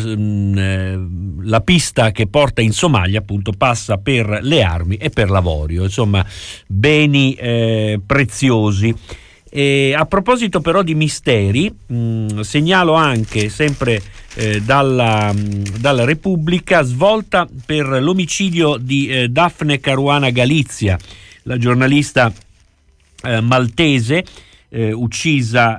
Speaker 11: la pista che porta in Somalia appunto passa per le armi e per l'avorio, insomma beni preziosi. E a proposito però di misteri, segnalo anche sempre dalla Repubblica, svolta per l'omicidio di Daphne Caruana Galizia, la giornalista maltese uccisa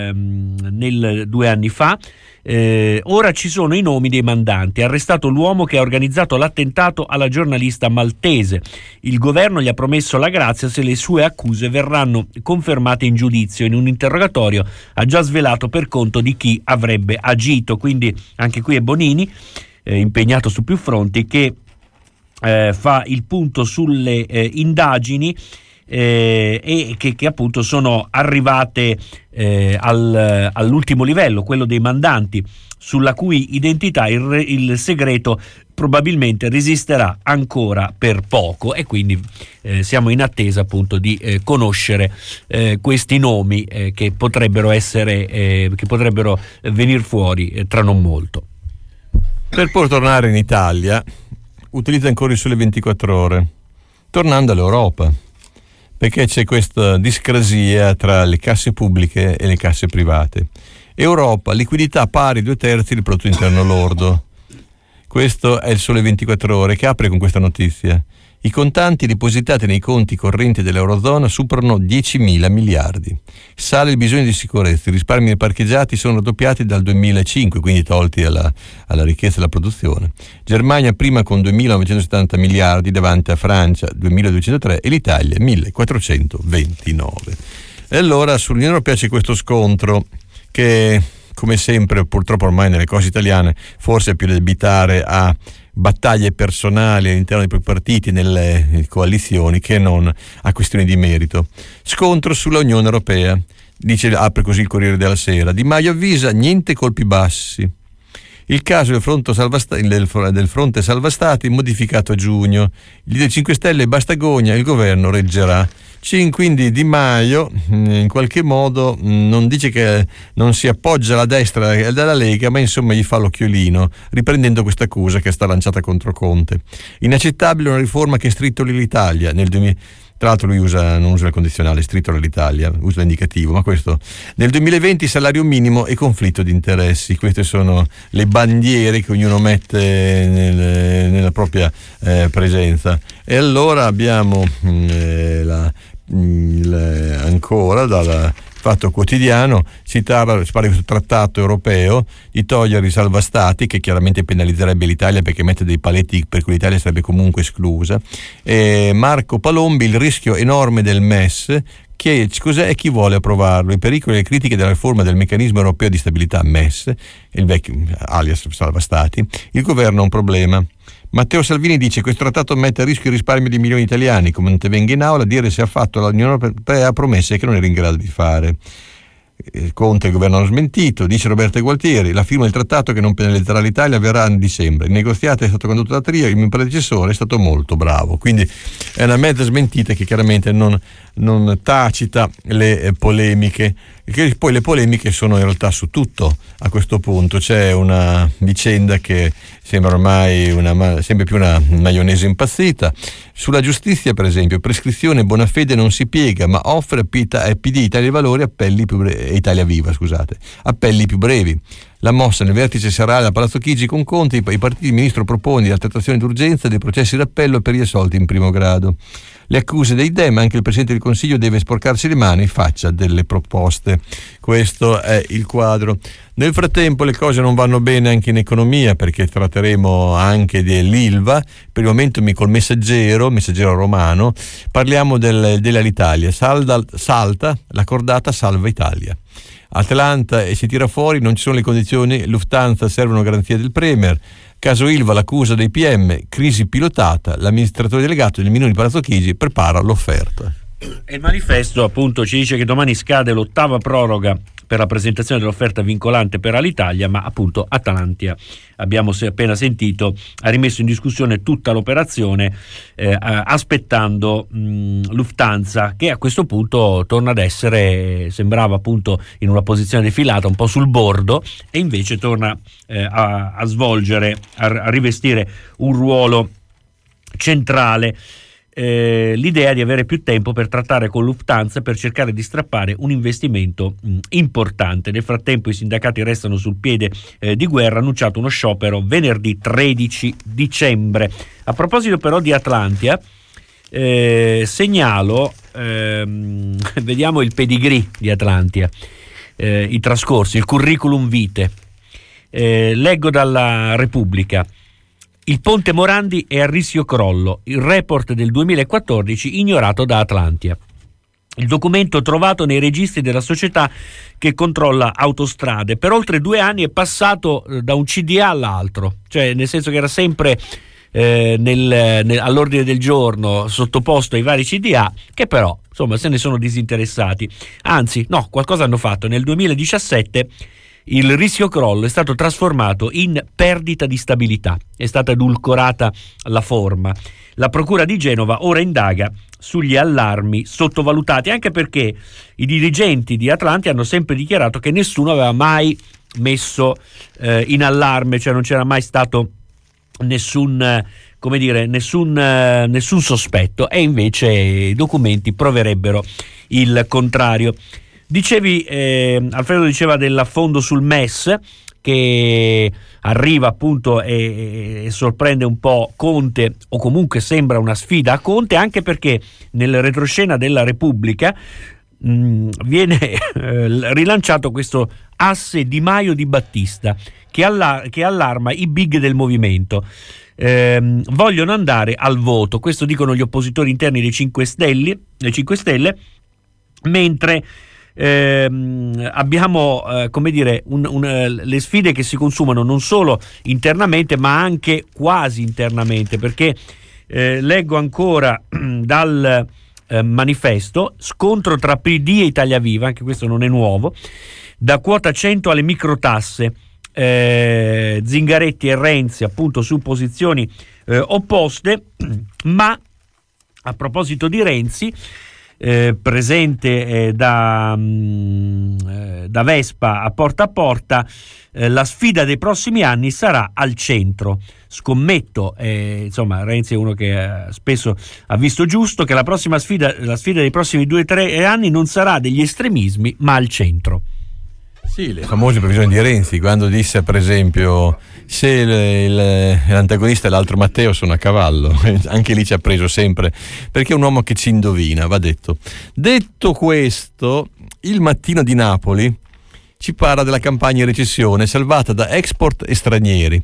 Speaker 11: 2 anni fa. Ora ci sono i nomi dei mandanti. Arrestato l'uomo che ha organizzato l'attentato alla giornalista maltese. Il governo gli ha promesso la grazia se le sue accuse verranno confermate in giudizio. In un interrogatorio ha già svelato per conto di chi avrebbe agito. Quindi anche qui è Bonini, impegnato su più fronti, che fa il punto sulle indagini e che appunto sono arrivate all'ultimo livello, quello dei mandanti, sulla cui identità il segreto probabilmente resisterà ancora per poco, e quindi siamo in attesa appunto di conoscere questi nomi che potrebbero venir fuori tra non molto.
Speaker 2: Per poi tornare in Italia, utilizza ancora il Sole 24 Ore, tornando all'Europa, perché c'è questa discrasia tra le casse pubbliche e le casse private. Europa, liquidità pari 2/3 del prodotto interno lordo. Questo è il Sole 24 Ore che apre con questa notizia. I contanti depositati nei conti correnti dell'Eurozona superano 10.000 miliardi. Sale il bisogno di sicurezza. I risparmi parcheggiati sono raddoppiati dal 2005, quindi tolti alla ricchezza e alla produzione. Germania prima con 2.970 miliardi davanti a Francia 2.203 e l'Italia 1.429. E allora sull'Unione Europea c'è questo scontro che, come sempre, purtroppo ormai nelle cose italiane forse è più da addebitare a battaglie personali all'interno dei propri partiti, nelle coalizioni, che non a questioni di merito. Scontro sulla Unione Europea, apre così il Corriere della Sera. Di Maio avvisa: niente colpi bassi. Il caso del fronte salva stati modificato a giugno. Il leader 5 Stelle basta gogna, il governo reggerà. Quindi Di Maio in qualche modo non dice che non si appoggia alla destra della Lega, ma insomma gli fa l'occhiolino, riprendendo questa accusa che è stata lanciata contro Conte. Inaccettabile una riforma che stritoli l'Italia. Tra l'altro lui non usa il condizionale, strittola l'Italia, usa l'indicativo, ma questo nel 2020 salario minimo e conflitto di interessi. Queste sono le bandiere che ognuno mette nella propria presenza. E allora abbiamo ancora dal Fatto Quotidiano si parla di questo trattato europeo di togliere i salva stati, che chiaramente penalizzerebbe l'Italia perché mette dei paletti per cui l'Italia sarebbe comunque esclusa. Marco Palombi: il rischio enorme del MES, cos'è e chi vuole approvarlo, i pericoli e le critiche della riforma del meccanismo europeo di stabilità MES, il vecchio alias salva stati. Il governo ha un problema. Matteo Salvini dice: questo trattato mette a rischio il risparmio di milioni di italiani. Conte venga in aula a dire se ha fatto l'Unione Europea promesse che non era in grado di fare. Conte e il governo hanno smentito. Dice Roberto Gualtieri: la firma del trattato che non penalizzerà l'Italia avverrà a dicembre. Il negoziato è stato condotto da Trio, il mio predecessore è stato molto bravo. Quindi è una mezza smentita che chiaramente non tacita le polemiche, che poi le polemiche sono in realtà su tutto. A questo punto c'è una vicenda che sembra ormai sempre più una maionese impazzita. Sulla giustizia, per esempio, prescrizione buona fede non si piega, ma offre a PD, Italia dei Valori, Italia Viva, appelli più brevi. La mossa nel vertice serale a Palazzo Chigi con Conte, i partiti di ministro propone la trattazione d'urgenza dei processi d'appello per gli assolti in primo grado. Le accuse dei Dem, anche il Presidente del Consiglio deve sporcarsi le mani, faccia delle proposte. Questo è il quadro. Nel frattempo le cose non vanno bene anche in economia, perché tratteremo anche dell'Ilva, per il momento col messaggero romano, parliamo dell'Alitalia. Salta la cordata Salva Italia. Atlanta e si tira fuori, non ci sono le condizioni, Lufthansa servono garanzie del Premier. Caso Ilva, l'accusa dei PM, crisi pilotata, l'amministratore delegato del Minori Palazzo Chigi prepara l'offerta.
Speaker 11: E il manifesto appunto ci dice che domani scade l'8ª proroga per la presentazione dell'offerta vincolante per Alitalia, ma appunto Atlantia, abbiamo appena sentito, ha rimesso in discussione tutta l'operazione aspettando Lufthansa, che a questo punto torna ad essere, sembrava appunto in una posizione defilata un po' sul bordo, e invece torna a svolgere, a rivestire un ruolo centrale. L'idea di avere più tempo per trattare con Lufthansa per cercare di strappare un investimento importante. Nel frattempo i sindacati restano sul piede di guerra, annunciato uno sciopero venerdì 13 dicembre. A proposito però di Atlantia, segnalo, vediamo il pedigree di Atlantia, i trascorsi, il curriculum vitae. Leggo dalla Repubblica: il ponte Morandi è a rischio crollo, il report del 2014 ignorato da Atlantia. Il documento trovato nei registri della società che controlla autostrade per oltre 2 anni è passato da un CDA all'altro, cioè nel senso che era sempre all'ordine del giorno, sottoposto ai vari CDA, che però insomma se ne sono disinteressati. Anzi, no, qualcosa hanno fatto. Nel 2017 il rischio crollo è stato trasformato in perdita di stabilità, è stata edulcorata la forma. La Procura di Genova ora indaga sugli allarmi sottovalutati, anche perché i dirigenti di Atlantia hanno sempre dichiarato che nessuno aveva mai messo in allarme, cioè non c'era mai stato nessun sospetto, e invece i documenti proverebbero il contrario. Dicevi, Alfredo diceva dell'affondo sul MES che arriva appunto e sorprende un po' Conte, o comunque sembra una sfida a Conte, anche perché nel retroscena della Repubblica viene rilanciato questo asse Di Maio di Battista che allarma i big del movimento. Vogliono andare al voto, questo dicono gli oppositori interni dei 5 Stelle, mentre abbiamo come dire le sfide che si consumano non solo internamente ma anche quasi internamente, perché leggo ancora dal manifesto: scontro tra PD e Italia Viva, anche questo non è nuovo, da quota 100 alle microtasse. Zingaretti e Renzi appunto su posizioni opposte, ma a proposito di Renzi, presente da Vespa a Porta, la sfida dei prossimi anni sarà al centro. Scommetto, insomma, Renzi è uno che spesso ha visto giusto, che la sfida dei prossimi 2-3 anni non sarà degli estremismi ma al centro.
Speaker 2: Sì, le famose previsioni di Renzi, quando disse per esempio se l'antagonista e l'altro Matteo sono a cavallo, anche lì ci ha preso sempre, perché è un uomo che ci indovina, va detto. Detto questo, Il Mattino di Napoli ci parla della campagna in recessione salvata da export e stranieri.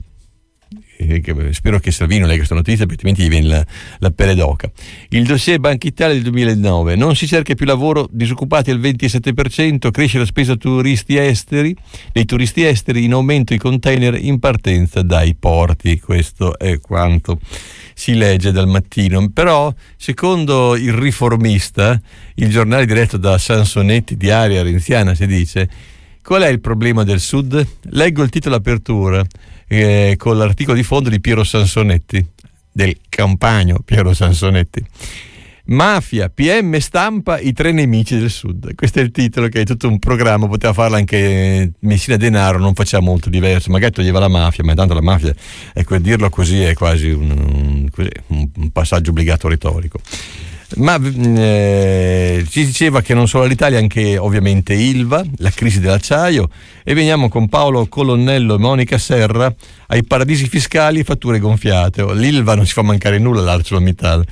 Speaker 2: Spero che Salvino legga questa notizia, perché altrimenti gli viene la pelle d'oca. Il dossier Banca Italia del 2009: non si cerca più lavoro, disoccupati al 27%, cresce la spesa dei turisti esteri, in aumento i container in partenza dai porti. Questo è quanto si legge dal Mattino. Però, secondo Il Riformista, il giornale diretto da Sansonetti di area renziana, si dice: qual è il problema del Sud? Leggo il titolo apertura con l'articolo di fondo di Piero Sansonetti, del Campagno Piero Sansonetti. Mafia, PM, stampa, i tre nemici del Sud. Questo è il titolo, che è tutto un programma. Poteva farlo anche Messina Denaro, non faceva molto diverso, magari toglieva la mafia, ma intanto la mafia, ecco, dirlo così è quasi un passaggio obbligato retorico. Ma ci diceva che non solo l'Italia, anche ovviamente Ilva, la crisi dell'acciaio. E veniamo con Paolo Colonnello e Monica Serra ai paradisi fiscali e fatture gonfiate. L'Ilva non si fa mancare nulla all'ArcelorMittal.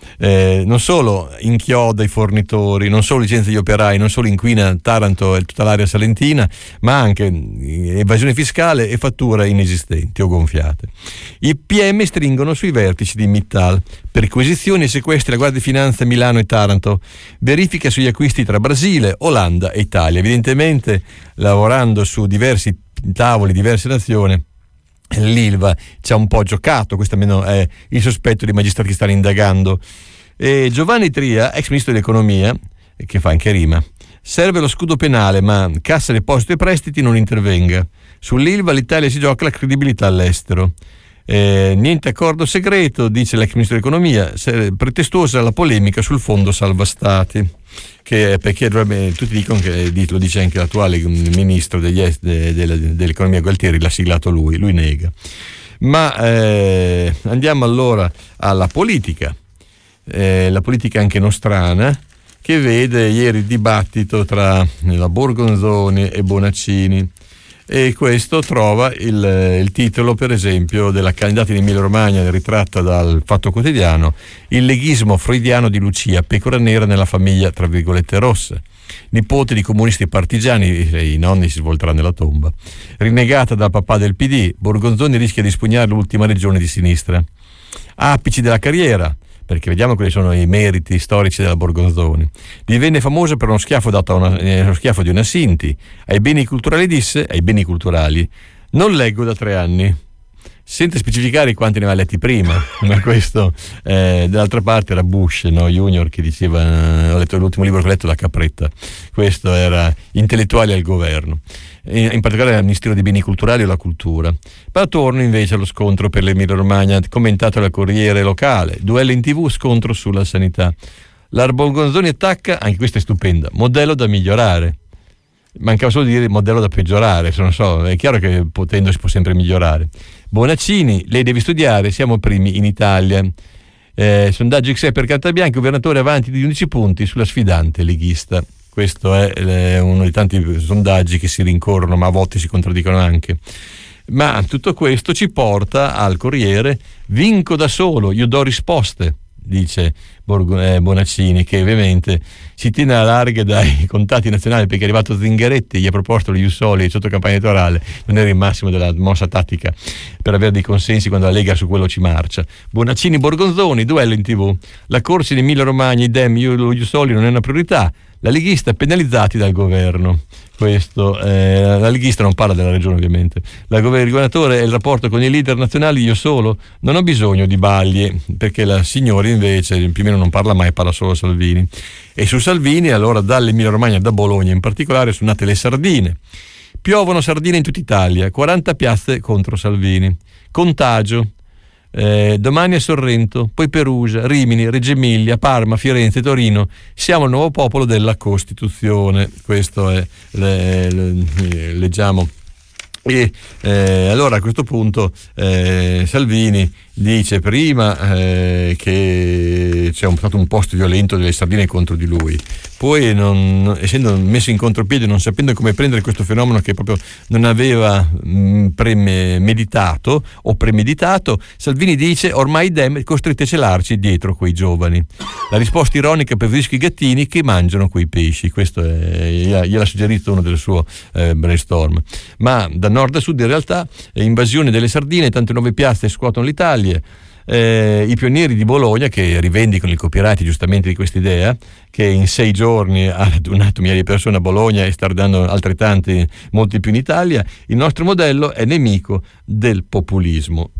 Speaker 2: Non solo inchioda i fornitori, non solo licenzia gli operai, non solo inquina Taranto e tutta l'area salentina, ma anche evasione fiscale e fatture inesistenti o gonfiate. I PM stringono sui vertici di Mittal, perquisizioni e sequestri alla Guardia di Finanza Milano e Taranto, verifica sugli acquisti tra Brasile, Olanda e Italia, evidentemente lavorando su diversi tavoli, diverse nazioni. L'Ilva ci ha un po' giocato, questo almeno è il sospetto dei magistrati che stanno indagando. E Giovanni Tria, ex ministro dell'economia, che fa anche rima: serve lo scudo penale, ma Cassa Depositi e Prestiti non intervenga. Sull'Ilva l'Italia si gioca la credibilità all'estero. Niente accordo segreto, dice l'ex ministro dell'economia, pretestuosa la polemica sul fondo salva stati, che perché tutti dicono che, lo dice anche l'attuale ministro dell'economia Gualtieri, l'ha siglato lui nega. Ma andiamo allora alla politica, la politica anche nostrana, che vede ieri il dibattito tra la Borgonzoni e Bonaccini. E questo trova il titolo, per esempio, della candidata in Emilia-Romagna ritratta dal Fatto Quotidiano: il leghismo freudiano di Lucia, pecora nera nella famiglia tra virgolette rossa, nipote di comunisti partigiani, i nonni si svolteranno nella tomba. Rinnegata dal papà del PD, Borgonzoni rischia di spugnare l'ultima regione di sinistra. Apici della carriera, perché vediamo quali sono i meriti storici della Borgonzoni. Divenne famosa per uno schiaffo dato uno schiaffo di una Sinti. Ai beni culturali disse: ai beni culturali non leggo da 3 anni, senza specificare quanti ne aveva letti prima. Ma questo dall'altra parte era Bush, no? Junior, che diceva: ho letto l'ultimo libro che ho letto, La Capretta. Questo era intellettuali al governo, in particolare al Ministero dei Beni Culturali o la Cultura. Ma torno invece allo scontro per l'Emilia Romagna, commentato dal Corriere locale: duello in TV, scontro sulla sanità. La Borgonzoni attacca, anche questa è stupenda, modello da migliorare. Mancava solo di dire modello da peggiorare, non so, è chiaro che potendo si può sempre migliorare. Bonaccini: lei deve studiare, siamo primi in Italia. Sondaggio XE per carta bianca, governatore avanti di 11 punti sulla sfidante leghista. Questo è uno dei tanti sondaggi che si rincorrono, ma a volte si contraddicono anche. Ma tutto questo ci porta al Corriere: vinco da solo, io do risposte, dice Bonaccini, che ovviamente si tiene alla larga dai contatti nazionali, perché è arrivato Zingaretti e gli ha proposto lo Ius Soli sotto campagna elettorale. Non era il massimo della mossa tattica per avere dei consensi quando la Lega su quello ci marcia. Bonaccini Borgonzoni, duello in TV. La corsa in Emilia Romagna, idem, lo Ius Soli non è una priorità. La leghista penalizzati dal governo. Questo, la leghista non parla della regione ovviamente. Il governatore e il rapporto con i leader nazionali io solo, non ho bisogno di baglie, perché la signora invece più o meno non parla mai, parla solo Salvini. E su Salvini allora dall'Emilia Romagna, da Bologna in particolare, sono nate le sardine. Piovono sardine in tutta Italia, 40 piazze contro Salvini. Contagio. Domani a Sorrento, poi Perugia, Rimini, Reggio Emilia, Parma, Firenze, Torino. Siamo il nuovo popolo della Costituzione. Questo è, leggiamo. E allora a questo punto Salvini dice prima che c'è stato un post violento delle sardine contro di lui, poi essendo messo in contropiede, non sapendo come prendere questo fenomeno che proprio non aveva meditato o premeditato, Salvini dice ormai costrette a celarci dietro quei giovani. La risposta ironica preferisco i gattini che mangiano quei pesci. Questo gliel'ha suggerito uno del suo brainstorm. Ma da nord a sud in realtà invasione delle sardine, tante nuove piazze scuotono l'Italia. I pionieri di Bologna, che rivendicano il copyright giustamente di questa idea, che in 6 giorni ha radunato migliaia di persone a Bologna e sta dando altrettanti, molti più in Italia. Il nostro modello è nemico del populismo.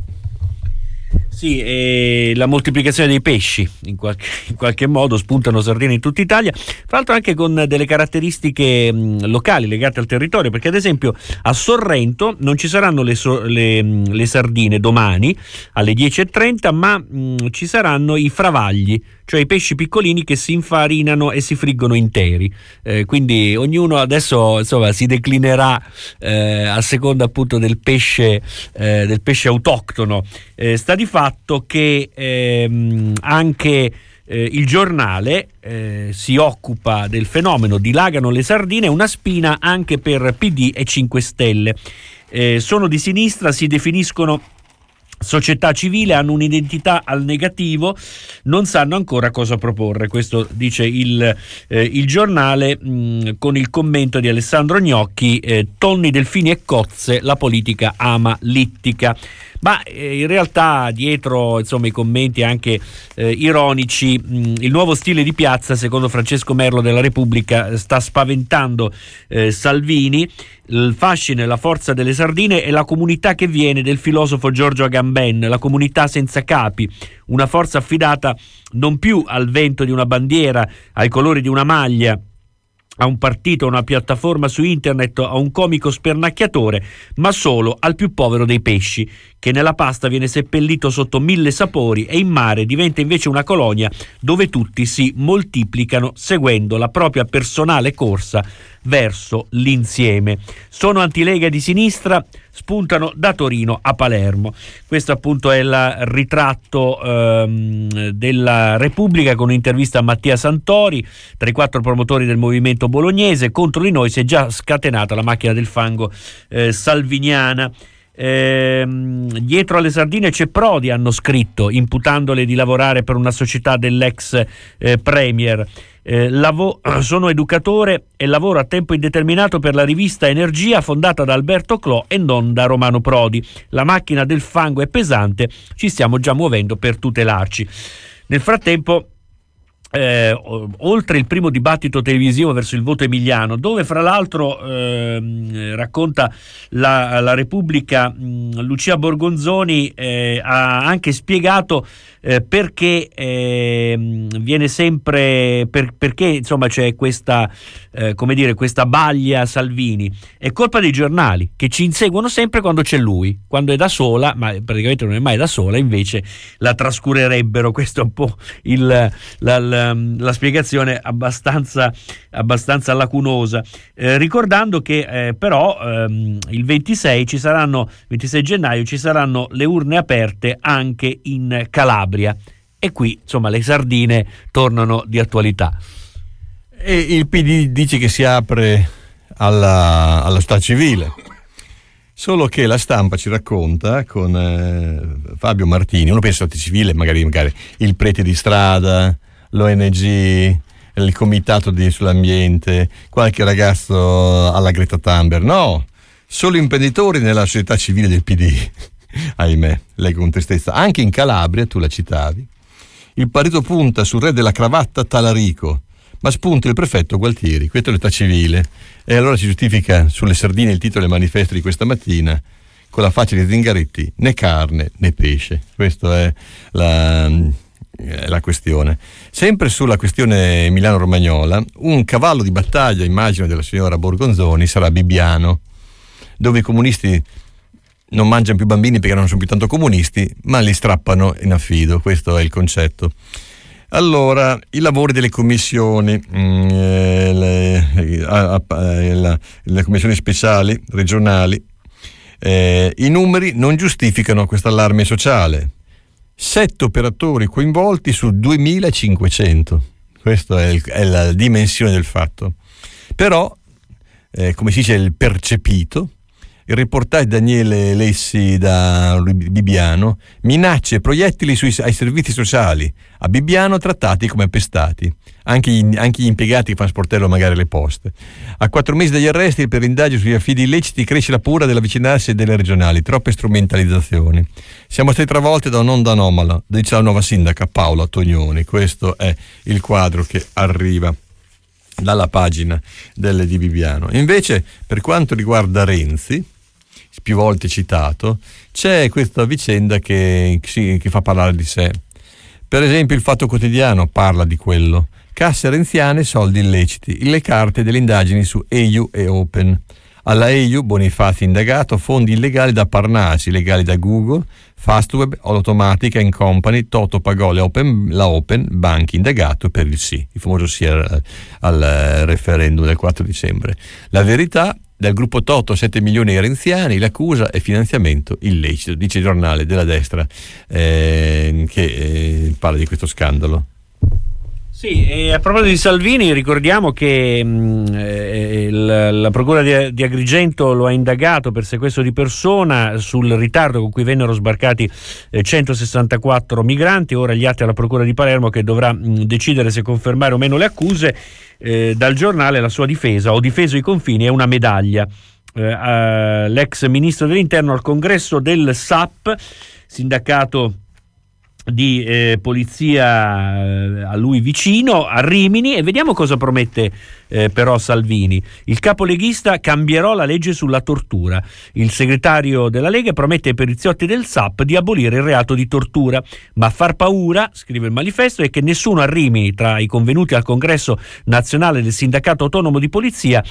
Speaker 11: Sì, la moltiplicazione dei pesci in qualche modo, spuntano sardine in tutta Italia, tra l'altro anche con delle caratteristiche locali legate al territorio, perché ad esempio a Sorrento non ci saranno le sardine domani alle 10:30, ma ci saranno i fravagli, cioè i pesci piccolini che si infarinano e si friggono interi, quindi ognuno adesso insomma si declinerà a seconda appunto del pesce autoctono. Sta di fatto che anche il giornale si occupa del fenomeno, dilagano le sardine, una spina anche per PD e 5 Stelle. Sono di sinistra, si definiscono società civile, hanno un'identità al negativo, non sanno ancora cosa proporre. Questo dice il giornale con il commento di Alessandro Gnocchi, tonni, delfini e cozze, la politica ama littica. Ma in realtà dietro insomma i commenti anche ironici, il nuovo stile di piazza secondo Francesco Merlo della Repubblica sta spaventando Salvini. Il fascino e la forza delle sardine è la comunità che viene del filosofo Giorgio Agamben, la comunità senza capi, una forza affidata non più al vento di una bandiera, ai colori di una maglia, a un partito, a una piattaforma su internet, a un comico spernacchiatore, ma solo al più povero dei pesci, che nella pasta viene seppellito sotto 1000 sapori e in mare diventa invece una colonia dove tutti si moltiplicano seguendo la propria personale corsa verso l'insieme. Sono antilega di sinistra, spuntano da Torino a Palermo. Questo appunto è il ritratto della Repubblica, con un'intervista a Mattia Santori, tra i 4 promotori del movimento bolognese. Contro di noi si è già scatenata la macchina del fango salviniana. Dietro alle sardine c'è Prodi, hanno scritto, imputandole di lavorare per una società dell'ex premier. Sono educatore e lavoro a tempo indeterminato per la rivista Energia, fondata da Alberto Clò e non da Romano Prodi. La macchina del fango è pesante, ci stiamo già muovendo per tutelarci. Nel frattempo, oltre il primo dibattito televisivo verso il voto emiliano, dove fra l'altro racconta la Repubblica, Lucia Borgonzoni ha anche spiegato perché viene sempre perché insomma c'è questa questa baglia Salvini. È colpa dei giornali che ci inseguono sempre quando c'è lui, quando è da sola, ma praticamente non è mai da sola, invece la trascurerebbero. Questo è un po' la spiegazione abbastanza lacunosa, ricordando che però il 26 gennaio ci saranno le urne aperte anche in Calabria, e qui insomma le sardine tornano di attualità.
Speaker 2: E il PD dice che si apre alla società civile, solo che la stampa ci racconta con Fabio Martini, uno pensa alla società civile, magari il prete di strada, l'ONG, il comitato sull'ambiente, qualche ragazzo alla Greta Thunberg. No, solo imprenditori nella società civile del PD. Ahimè, leggo con tristezza. Anche in Calabria, tu la citavi, il partito punta sul re della cravatta Talarico, ma spunta il prefetto Gualtieri, questo è l'età civile, e allora si giustifica sulle sardine il titolo del manifesto di questa mattina con la faccia di Zingaretti: né carne né pesce. Questa è la questione. Sempre sulla questione Milano-Romagnola, un cavallo di battaglia, immagino, della signora Borgonzoni sarà Bibbiano, dove i comunisti non mangiano più bambini perché non sono più tanto comunisti, ma li strappano in affido. Questo è il concetto. Allora, i lavori delle commissioni, le commissioni speciali, regionali, i numeri non giustificano questo allarme sociale. 7 operatori coinvolti su 2500. Questa è la dimensione del fatto. Però, come si dice, il percepito, il reportage di Daniele Lessi da Bibbiano: minacce e proiettili ai servizi sociali, a Bibbiano trattati come appestati, anche gli impiegati che fanno sportello magari le poste. A 4 mesi dagli arresti per indagini sugli affidi illeciti cresce la paura dell'avvicinarsi delle regionali, troppe strumentalizzazioni. Siamo stati travolti da un'onda anomala, dice la nuova sindaca Paola Tognoni. Questo è il quadro che arriva dalla pagina di Bibbiano. Invece, per quanto riguarda Renzi, più volte citato, c'è questa vicenda che fa parlare di sé. Per esempio, il Fatto Quotidiano parla di quello: casse renziane, soldi illeciti, le carte delle indagini su EU e Open. Alla EU Bonifazi indagato, fondi illegali da Parnassi, legali da Google, Fastweb, Automatica and Company, Toto pagò la Open, Banchi indagato per il sì, il famoso sì al referendum del 4 dicembre. La Verità: dal gruppo Toto 7 milioni ai renziani, l'accusa è finanziamento illecito, dice il giornale della destra che parla di questo scandalo.
Speaker 11: Sì, e a proposito di Salvini, ricordiamo che la procura di Agrigento lo ha indagato per sequestro di persona sul ritardo con cui vennero sbarcati 164 migranti. Ora gli atti alla procura di Palermo, che dovrà decidere se confermare o meno le accuse. Dal giornale la sua difesa: ho difeso i confini, è una medaglia. L'ex ministro dell'Interno al congresso del SAP, sindacato di polizia a lui vicino, a Rimini. E vediamo cosa promette però Salvini. Il capo leghista: cambierò la legge sulla tortura. Il segretario della Lega promette ai poliziotti del SAP di abolire il reato di tortura. Ma a far paura, scrive il manifesto, è che nessuno a Rimini, tra i convenuti al congresso nazionale del sindacato autonomo di polizia,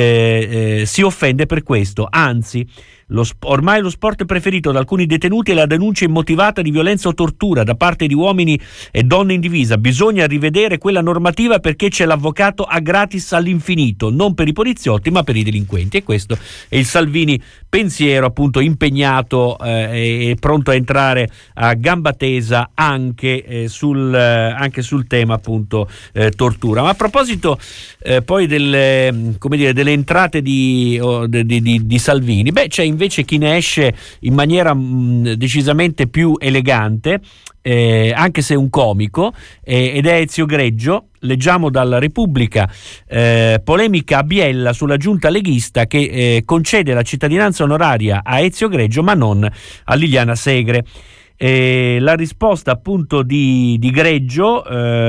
Speaker 11: si offende per questo. Anzi, ormai lo sport preferito da alcuni detenuti è la denuncia immotivata di violenza o tortura da parte di uomini e donne in divisa. Bisogna rivedere quella normativa perché c'è l'avvocato a gratis all'infinito, non per i poliziotti ma per i delinquenti. E questo è il Salvini pensiero, appunto, impegnato e pronto a entrare a gamba tesa anche sul tema, appunto, tortura. Ma a proposito poi delle entrate di Salvini, c'è invece chi ne esce in maniera decisamente più elegante, anche se un comico, ed è Ezio Greggio. Leggiamo dalla Repubblica: polemica a Biella sulla giunta leghista che concede la cittadinanza onoraria a Ezio Greggio ma non a Liliana Segre. La risposta, appunto, di Greggio,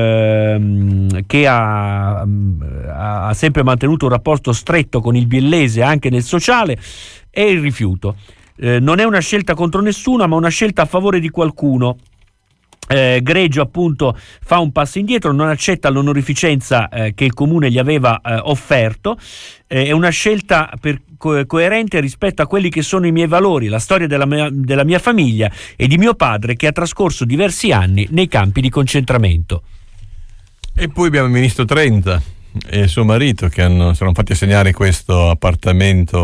Speaker 11: che ha sempre mantenuto un rapporto stretto con il biellese anche nel sociale, è il rifiuto. Non è una scelta contro nessuno, ma una scelta a favore di qualcuno. Greggio, appunto, fa un passo indietro, non accetta l'onorificenza che il comune gli aveva offerto. È una scelta coerente rispetto a quelli che sono i miei valori, la storia della mia famiglia e di mio padre, che ha trascorso diversi anni nei campi di concentramento.
Speaker 2: E poi abbiamo il ministro Trenta e suo marito che si sono fatti assegnare questo appartamento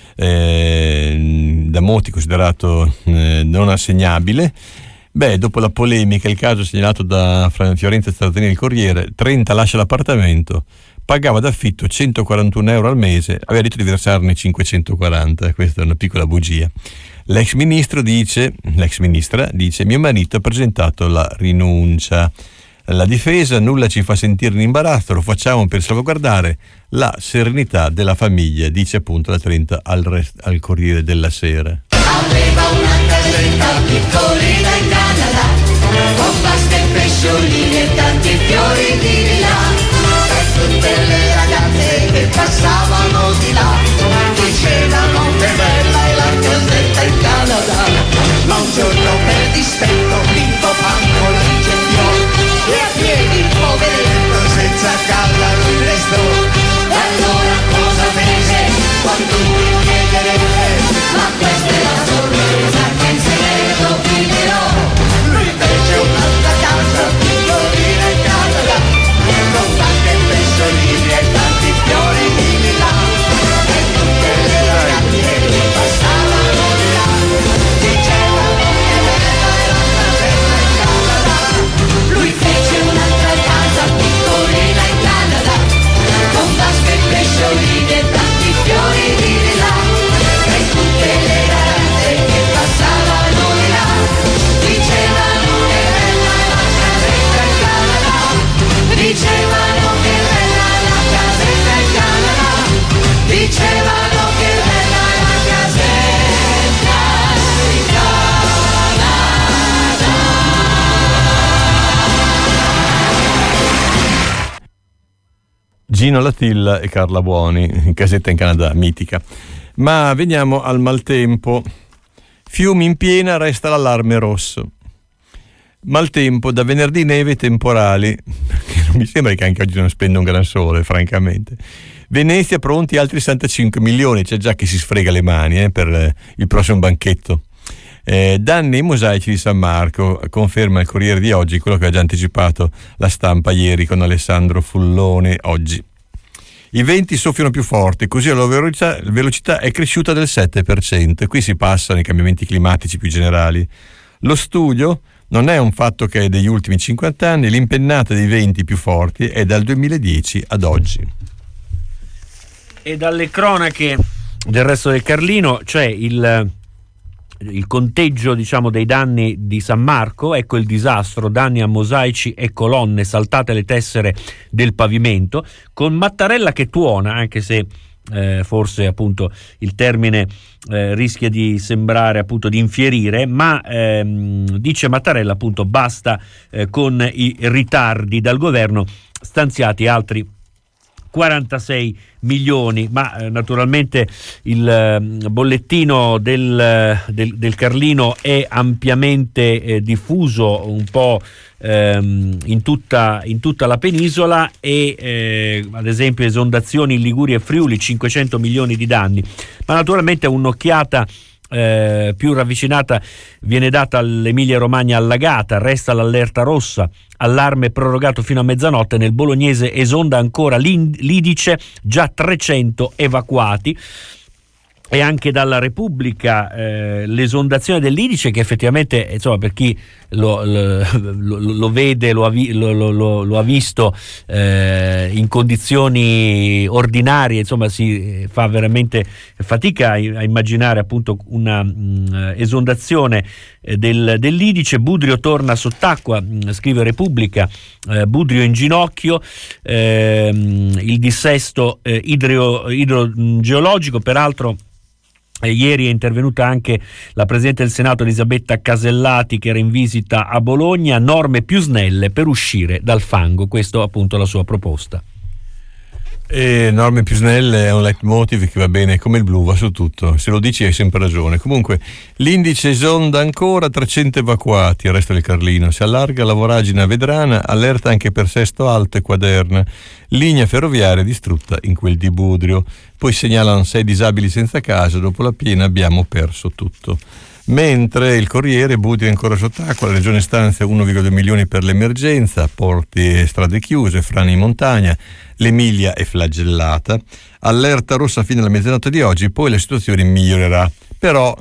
Speaker 2: da molti considerato non assegnabile. Dopo la polemica, il caso segnalato da Fiorenza Strazzini del Corriere, Trenta lascia l'appartamento, pagava d'affitto 141 euro al mese, aveva detto di versarne 540, questa è una piccola bugia. L'ex ministra dice: mio marito ha presentato la rinuncia. La difesa: nulla ci fa sentire in imbarazzo, lo facciamo per salvaguardare la serenità della famiglia, dice appunto la Trenta al Corriere della Sera.
Speaker 16: Aveva una casetta piccolina in Canada, con vaste pescioline e tanti fiori di là. dicevano che bella la casetta in Canada, dicevano che bella la casetta in Canada.
Speaker 2: Gino Latilla e Carla Buoni, casetta in Canada, mitica. Ma veniamo al maltempo. Fiumi in piena, resta l'allarme rosso. Maltempo, da venerdì neve e temporali. Non mi sembra che anche oggi non spenda un gran sole, francamente. Venezia pronti altri 65 milioni, c'è già chi si sfrega le mani per il prossimo banchetto. Danni ai mosaici di San Marco, conferma il Corriere di oggi, quello che ha già anticipato la Stampa ieri con Alessandro Fullone oggi. I venti soffiano più forti, così la velocità è cresciuta del 7%. Qui si passano i cambiamenti climatici più generali. Lo studio non è un fatto che è degli ultimi 50 anni, l'impennata dei venti più forti è dal 2010 ad oggi.
Speaker 11: E dalle cronache del Resto del Carlino c'è il conteggio, diciamo, dei danni di San Marco. Ecco il disastro: danni a mosaici e colonne, saltate le tessere del pavimento, con Mattarella che tuona, anche se forse appunto il termine rischia di sembrare appunto di infierire, ma dice Mattarella appunto basta con i ritardi dal governo, stanziati altri 46 milioni, ma naturalmente il bollettino del Carlino è ampiamente diffuso un po' in tutta la penisola e ad esempio esondazioni in Liguria e Friuli, 500 milioni di danni, ma naturalmente un'occhiata più ravvicinata viene data all'Emilia Romagna allagata, resta l'allerta rossa, allarme prorogato fino a mezzanotte, nel bolognese esonda ancora l'Idice, già 300 evacuati. E anche dalla Repubblica l'esondazione dell'Idice, che effettivamente, insomma, per chi lo vede, lo ha visto in condizioni ordinarie, insomma, si fa veramente fatica a immaginare appunto una esondazione dell'Idice. Budrio torna sott'acqua, scrive Repubblica, Budrio in ginocchio, il dissesto idrogeologico, peraltro. Ieri è intervenuta anche la Presidente del Senato Elisabetta Casellati, che era in visita a Bologna. Norme più snelle per uscire dal fango, questo appunto la sua proposta.
Speaker 2: E norme più snelle è un leitmotiv che va bene come il blu, va su tutto, se lo dici hai sempre ragione. Comunque l'Indice esonda ancora, 300 evacuati, il resto del Carlino, si allarga la voragine a Vedrana, allerta anche per Sesto Alto e Quaderna, linea ferroviaria distrutta in quel di Budrio, poi segnalano 6 disabili senza casa, dopo la piena abbiamo perso tutto. Mentre il Corriere, Budrio ancora sott'acqua, la regione stanzia 1,2 milioni per l'emergenza, porti e strade chiuse, frane in montagna, l'Emilia è flagellata, allerta rossa fino alla mezzanotte di oggi, poi la situazione migliorerà, però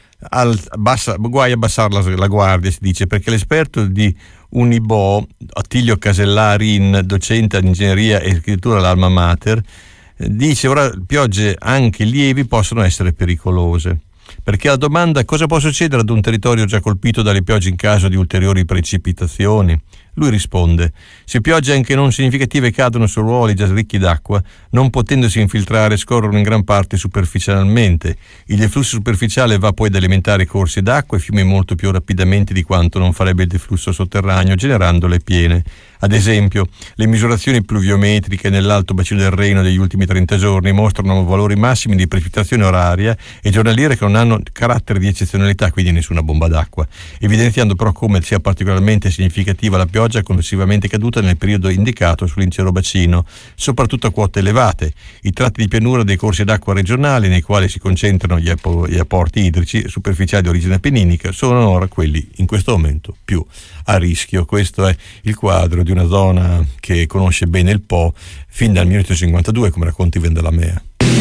Speaker 2: guai a abbassare la guardia, si dice, perché l'esperto di Unibo, Attilio Casellarin, docente di ingegneria e scrittura all'Alma Mater, dice ora piogge anche lievi possono essere pericolose. Perché la domanda cosa può succedere ad un territorio già colpito dalle piogge in caso di ulteriori precipitazioni? Lui risponde: se piogge anche non significative cadono su ruoli già ricchi d'acqua, non potendosi infiltrare scorrono in gran parte superficialmente. Il deflusso superficiale va poi ad alimentare corsi d'acqua e fiumi molto più rapidamente di quanto non farebbe il deflusso sotterraneo, generando le piene. Ad esempio, le misurazioni pluviometriche nell'Alto Bacino del Reno degli ultimi 30 giorni mostrano valori massimi di precipitazione oraria e giornaliere che non hanno carattere di eccezionalità, quindi nessuna bomba d'acqua, evidenziando però come sia particolarmente significativa la pioggia complessivamente caduta nel periodo indicato sull'intero bacino, soprattutto a quote elevate. I tratti di pianura dei corsi d'acqua regionali, nei quali si concentrano gli apporti idrici superficiali di origine appenninica, sono ora quelli in questo momento più a rischio. Questo è il quadro di una zona che conosce bene il Po fin dal 1952, come racconta Ivan della Mea.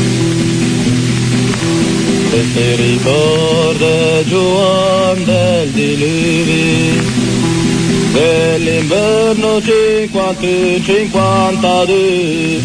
Speaker 17: E ti ricorda Gioan del diluvio dell'inverno 50-52,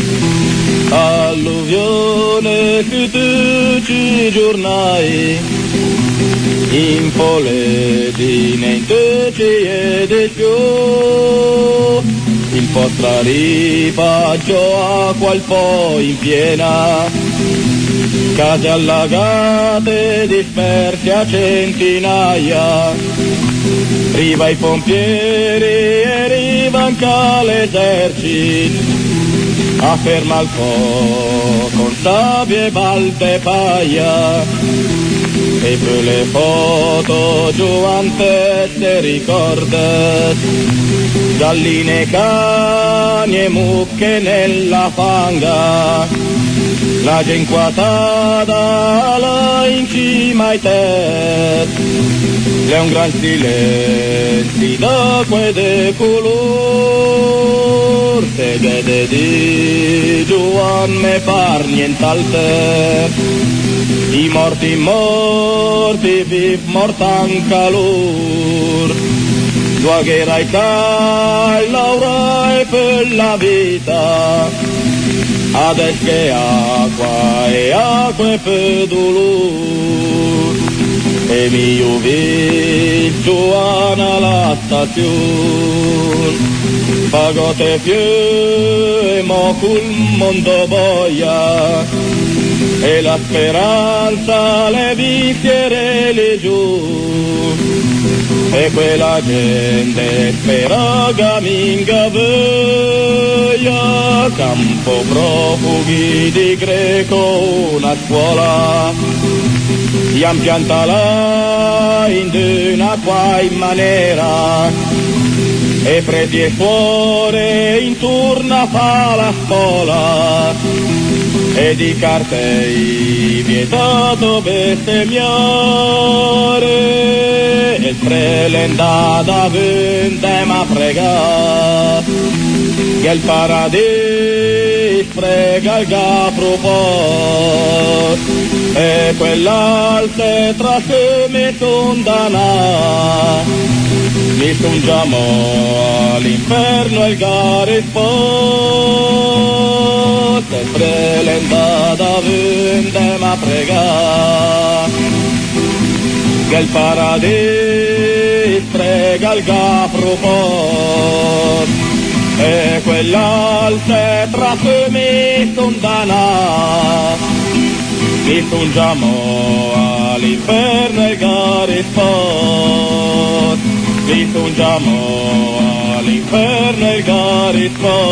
Speaker 17: alluvione che tu ci giornai in poledine in teci e del più, il vostra ripaggio acqua al po' in piena, case allagate disperse a centinaia, riva i pompieri e riva anche l'esercito, a ferma il fuoco con sabbia e balte paia, e per le foto giovante te ricorda, galline, cani e mucche nella fanga, la gente inquadrata là in cima ai tetti, è un gran silenzio d'acqua e di color, te vede di Giovanni me par nient'alter, i morti viv mortan calor, tua guerra e Laura e per la vita, adesso che acqua e per dolore, e mio Giovanna la stazione, pagote più e mo col mondo boia, e la speranza le viziere le giù, e quella gente spera caminga via, campo profughi di Greco una scuola, iam pianta là in una quai maniera, e preti e fuori intorno a fa la scuola, e di cartei vietato bestemmiare, e il prelendata vente ma prega, che il paradiso prega il gapro pot, e quell'alte tra sé mi son danà, mi son giamo all'inferno il gare spot, sempre l'endata vende ma prega, che il paradiso prega il gapro pot, e quell'alte tra sé mi son danà, mi son giamo all'inferno il gare spot, mi son giamo all'inferno il gare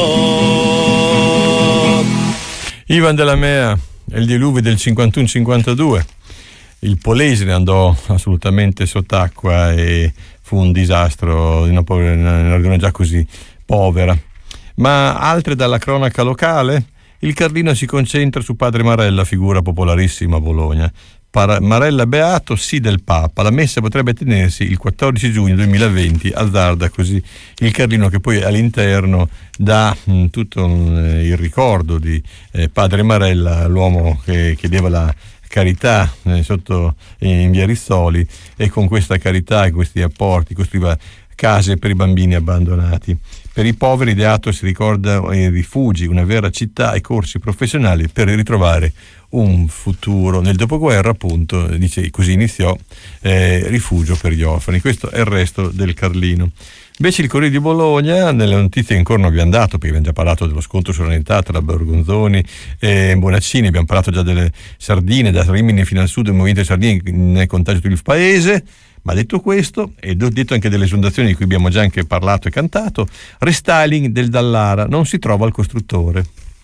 Speaker 17: spot.
Speaker 2: Ivan della Mea e il diluvio del 51-52. Il Polesine andò assolutamente sott'acqua e fu un disastro in una regione già così povera. Ma altre dalla cronaca locale? Il Carlino si concentra su Padre Marella, figura popolarissima a Bologna. Marella beato, sì del Papa. La messa potrebbe tenersi il 14 giugno 2020, azzarda così il Carlino, che poi all'interno dà tutto il ricordo di Padre Marella, l'uomo che chiedeva la carità in via Rizzoli, e con questa carità e questi apporti costruiva case per i bambini abbandonati. Per i poveri ideato si ricorda i rifugi, una vera città e corsi professionali per ritrovare un futuro. Nel dopoguerra, appunto, dice, così iniziò, rifugio per gli orfani. Questo è il resto del Carlino. Invece il Corriere di Bologna, nelle notizie che ancora non abbiamo dato, perché abbiamo già parlato dello scontro sovranità tra Borgonzoni e Bonaccini, abbiamo parlato già delle sardine, da Rimini fino al sud, del movimento delle sardine nel contagio tutto il paese. Ma detto questo, e detto anche delle esondazioni di cui abbiamo già anche parlato e cantato, restyling del Dallara, non si trova il costruttore.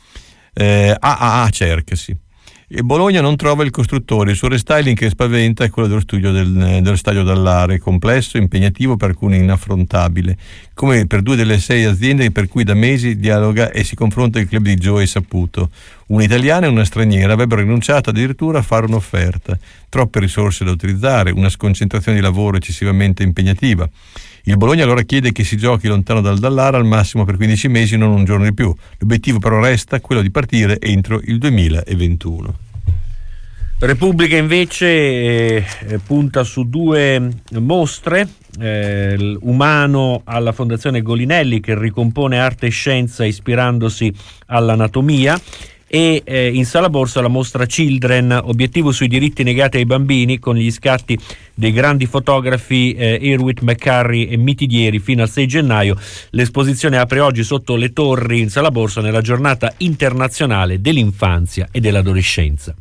Speaker 2: Cercasi. E Bologna non trova il costruttore, il suo restyling che spaventa è quello dello studio dello stadio Dallare, complesso, impegnativo, per alcuni inaffrontabile, come per 2 delle 6 aziende per cui da mesi dialoga e si confronta il club di Joe Saputo. Un'italiana e una straniera avrebbero rinunciato addirittura a fare un'offerta, troppe risorse da utilizzare, una sconcentrazione di lavoro eccessivamente impegnativa. Il Bologna allora chiede che si giochi lontano dal Dallara al massimo per 15 mesi, non un giorno di più. L'obiettivo però resta quello di partire entro il 2021.
Speaker 11: Repubblica invece punta su 2 mostre, Umano alla Fondazione Golinelli, che ricompone arte e scienza ispirandosi all'anatomia, e in Sala Borsa la mostra Children, obiettivo sui diritti negati ai bambini, con gli scatti dei grandi fotografi Irwin McCurry e Mitidieri fino al 6 gennaio. L'esposizione apre oggi sotto le torri in Sala Borsa nella giornata internazionale dell'infanzia e dell'adolescenza.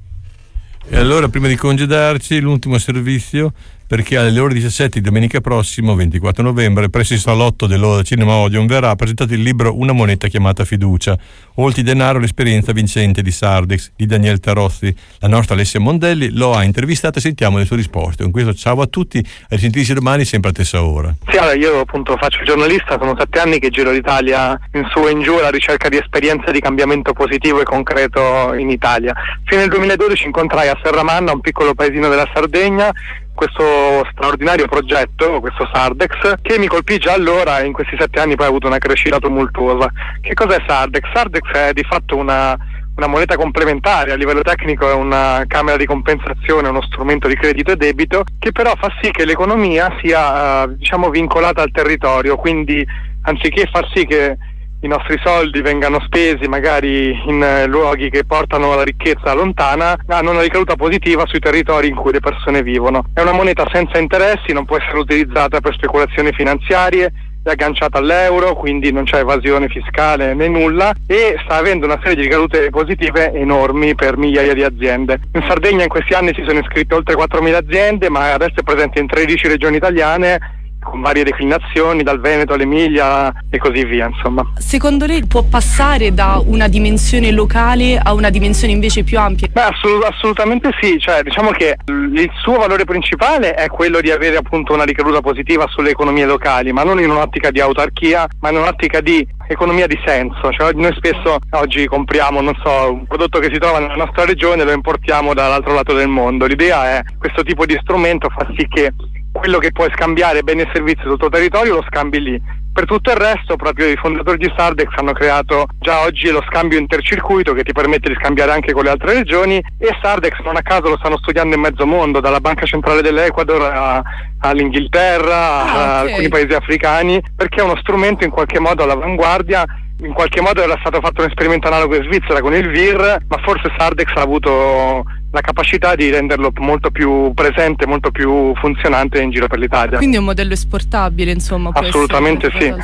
Speaker 2: E allora, prima di congedarci, l'ultimo servizio, perché alle ore 17 di domenica prossimo, 24 novembre, presso il salotto del Cinema Odeon verrà presentato il libro Una moneta chiamata fiducia, oltre il denaro l'esperienza vincente di Sardex, di Daniele Tarozzi. La nostra Alessia Mondelli lo ha intervistato e sentiamo le sue risposte. Con questo ciao a tutti, a risentirci domani sempre a stessa ora.
Speaker 18: Sì, allora io appunto faccio il giornalista, sono 7 anni che giro l'Italia in su e in giù alla ricerca di esperienze di cambiamento positivo e concreto in Italia. Fino al 2012 incontrai a Serramanna, un piccolo paesino della Sardegna, questo straordinario progetto, questo Sardex, che mi colpì già allora e in questi 7 anni poi ha avuto una crescita tumultuosa. Che cos'è Sardex? Sardex è di fatto una moneta complementare, a livello tecnico è una camera di compensazione, uno strumento di credito e debito, che però fa sì che l'economia sia vincolata al territorio, quindi anziché far sì che i nostri soldi vengano spesi magari in luoghi che portano la ricchezza lontana, hanno una ricaduta positiva sui territori in cui le persone vivono. È una moneta senza interessi, non può essere utilizzata per speculazioni finanziarie, è agganciata all'euro, quindi non c'è evasione fiscale né nulla, e sta avendo una serie di ricadute positive enormi per migliaia di aziende. In Sardegna in questi anni si sono iscritte oltre 4.000 aziende, ma adesso è presente in 13 regioni italiane, con varie declinazioni, dal Veneto all'Emilia e così via, insomma.
Speaker 19: Secondo lei può passare da una dimensione locale a una dimensione invece più ampia?
Speaker 18: Beh, assolutamente sì, cioè diciamo che il suo valore principale è quello di avere appunto una ricaduta positiva sulle economie locali, ma non in un'ottica di autarchia, ma in un'ottica di economia di senso. Cioè noi spesso oggi compriamo, non so, un prodotto che si trova nella nostra regione e lo importiamo dall'altro lato del mondo. L'idea è questo tipo di strumento fa sì che quello che puoi scambiare beni e servizi sul tuo territorio lo scambi lì. Per tutto il resto, proprio i fondatori di Sardex hanno creato già oggi lo scambio intercircuito che ti permette di scambiare anche con le altre regioni, e Sardex non a caso lo stanno studiando in mezzo mondo, dalla Banca Centrale dell'Ecuador all'Inghilterra, a alcuni paesi africani, perché è uno strumento in qualche modo all'avanguardia. In qualche modo era stato fatto un esperimento analogo in Svizzera con il VIR, ma forse Sardex ha avuto la capacità di renderlo molto più presente, molto più funzionante in giro per l'Italia.
Speaker 19: Quindi è un modello esportabile, insomma.
Speaker 18: Assolutamente sì.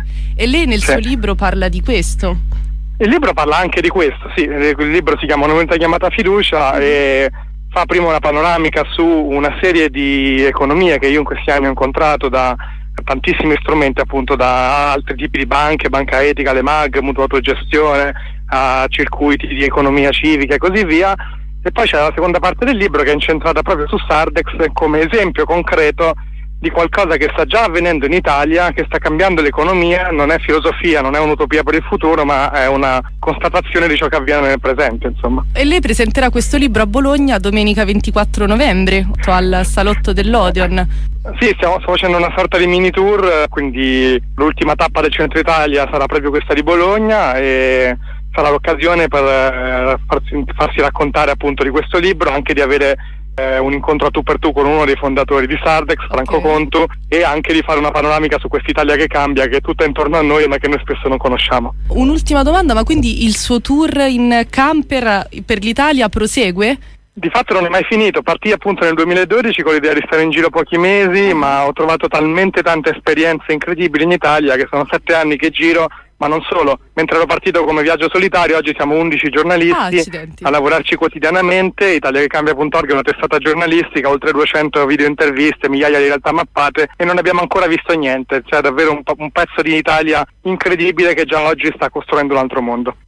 Speaker 19: E lei nel suo libro parla di questo?
Speaker 18: Il libro parla anche di questo, sì. Il libro si chiama Una moneta chiamata fiducia e fa prima una panoramica su una serie di economie che io in questi anni ho incontrato, da tantissimi strumenti, appunto da altri tipi di banche, banca etica, le MAG, mutua autogestione, a circuiti di economia civica e così via. E poi c'è la seconda parte del libro che è incentrata proprio su Sardex come esempio concreto di qualcosa che sta già avvenendo in Italia, che sta cambiando l'economia. Non è filosofia, non è un'utopia per il futuro, ma è una constatazione di ciò che avviene nel presente, insomma.
Speaker 19: E lei presenterà questo libro a Bologna domenica 24 novembre al Salotto dell'Odeon.
Speaker 18: Sì, stiamo facendo una sorta di mini tour, quindi l'ultima tappa del centro Italia sarà proprio questa di Bologna e sarà l'occasione per farsi raccontare appunto di questo libro, anche di avere un incontro a tu per tu con uno dei fondatori di Sardex, Franco Contu, e anche di fare una panoramica su quest'Italia che cambia, che è tutta intorno a noi ma che noi spesso non conosciamo.
Speaker 19: Un'ultima domanda, ma quindi il suo tour in camper per l'Italia prosegue?
Speaker 18: Di fatto non è mai finito, partì appunto nel 2012 con l'idea di stare in giro pochi mesi, ma ho trovato talmente tante esperienze incredibili in Italia che sono 7 anni che giro, ma non solo. Mentre ero partito come viaggio solitario, oggi siamo 11 giornalisti a lavorarci quotidianamente. Italiacambia.org è una testata giornalistica, oltre 200 video interviste, migliaia di realtà mappate, e non abbiamo ancora visto niente. C'è davvero un pezzo di Italia incredibile che già oggi sta costruendo un altro mondo.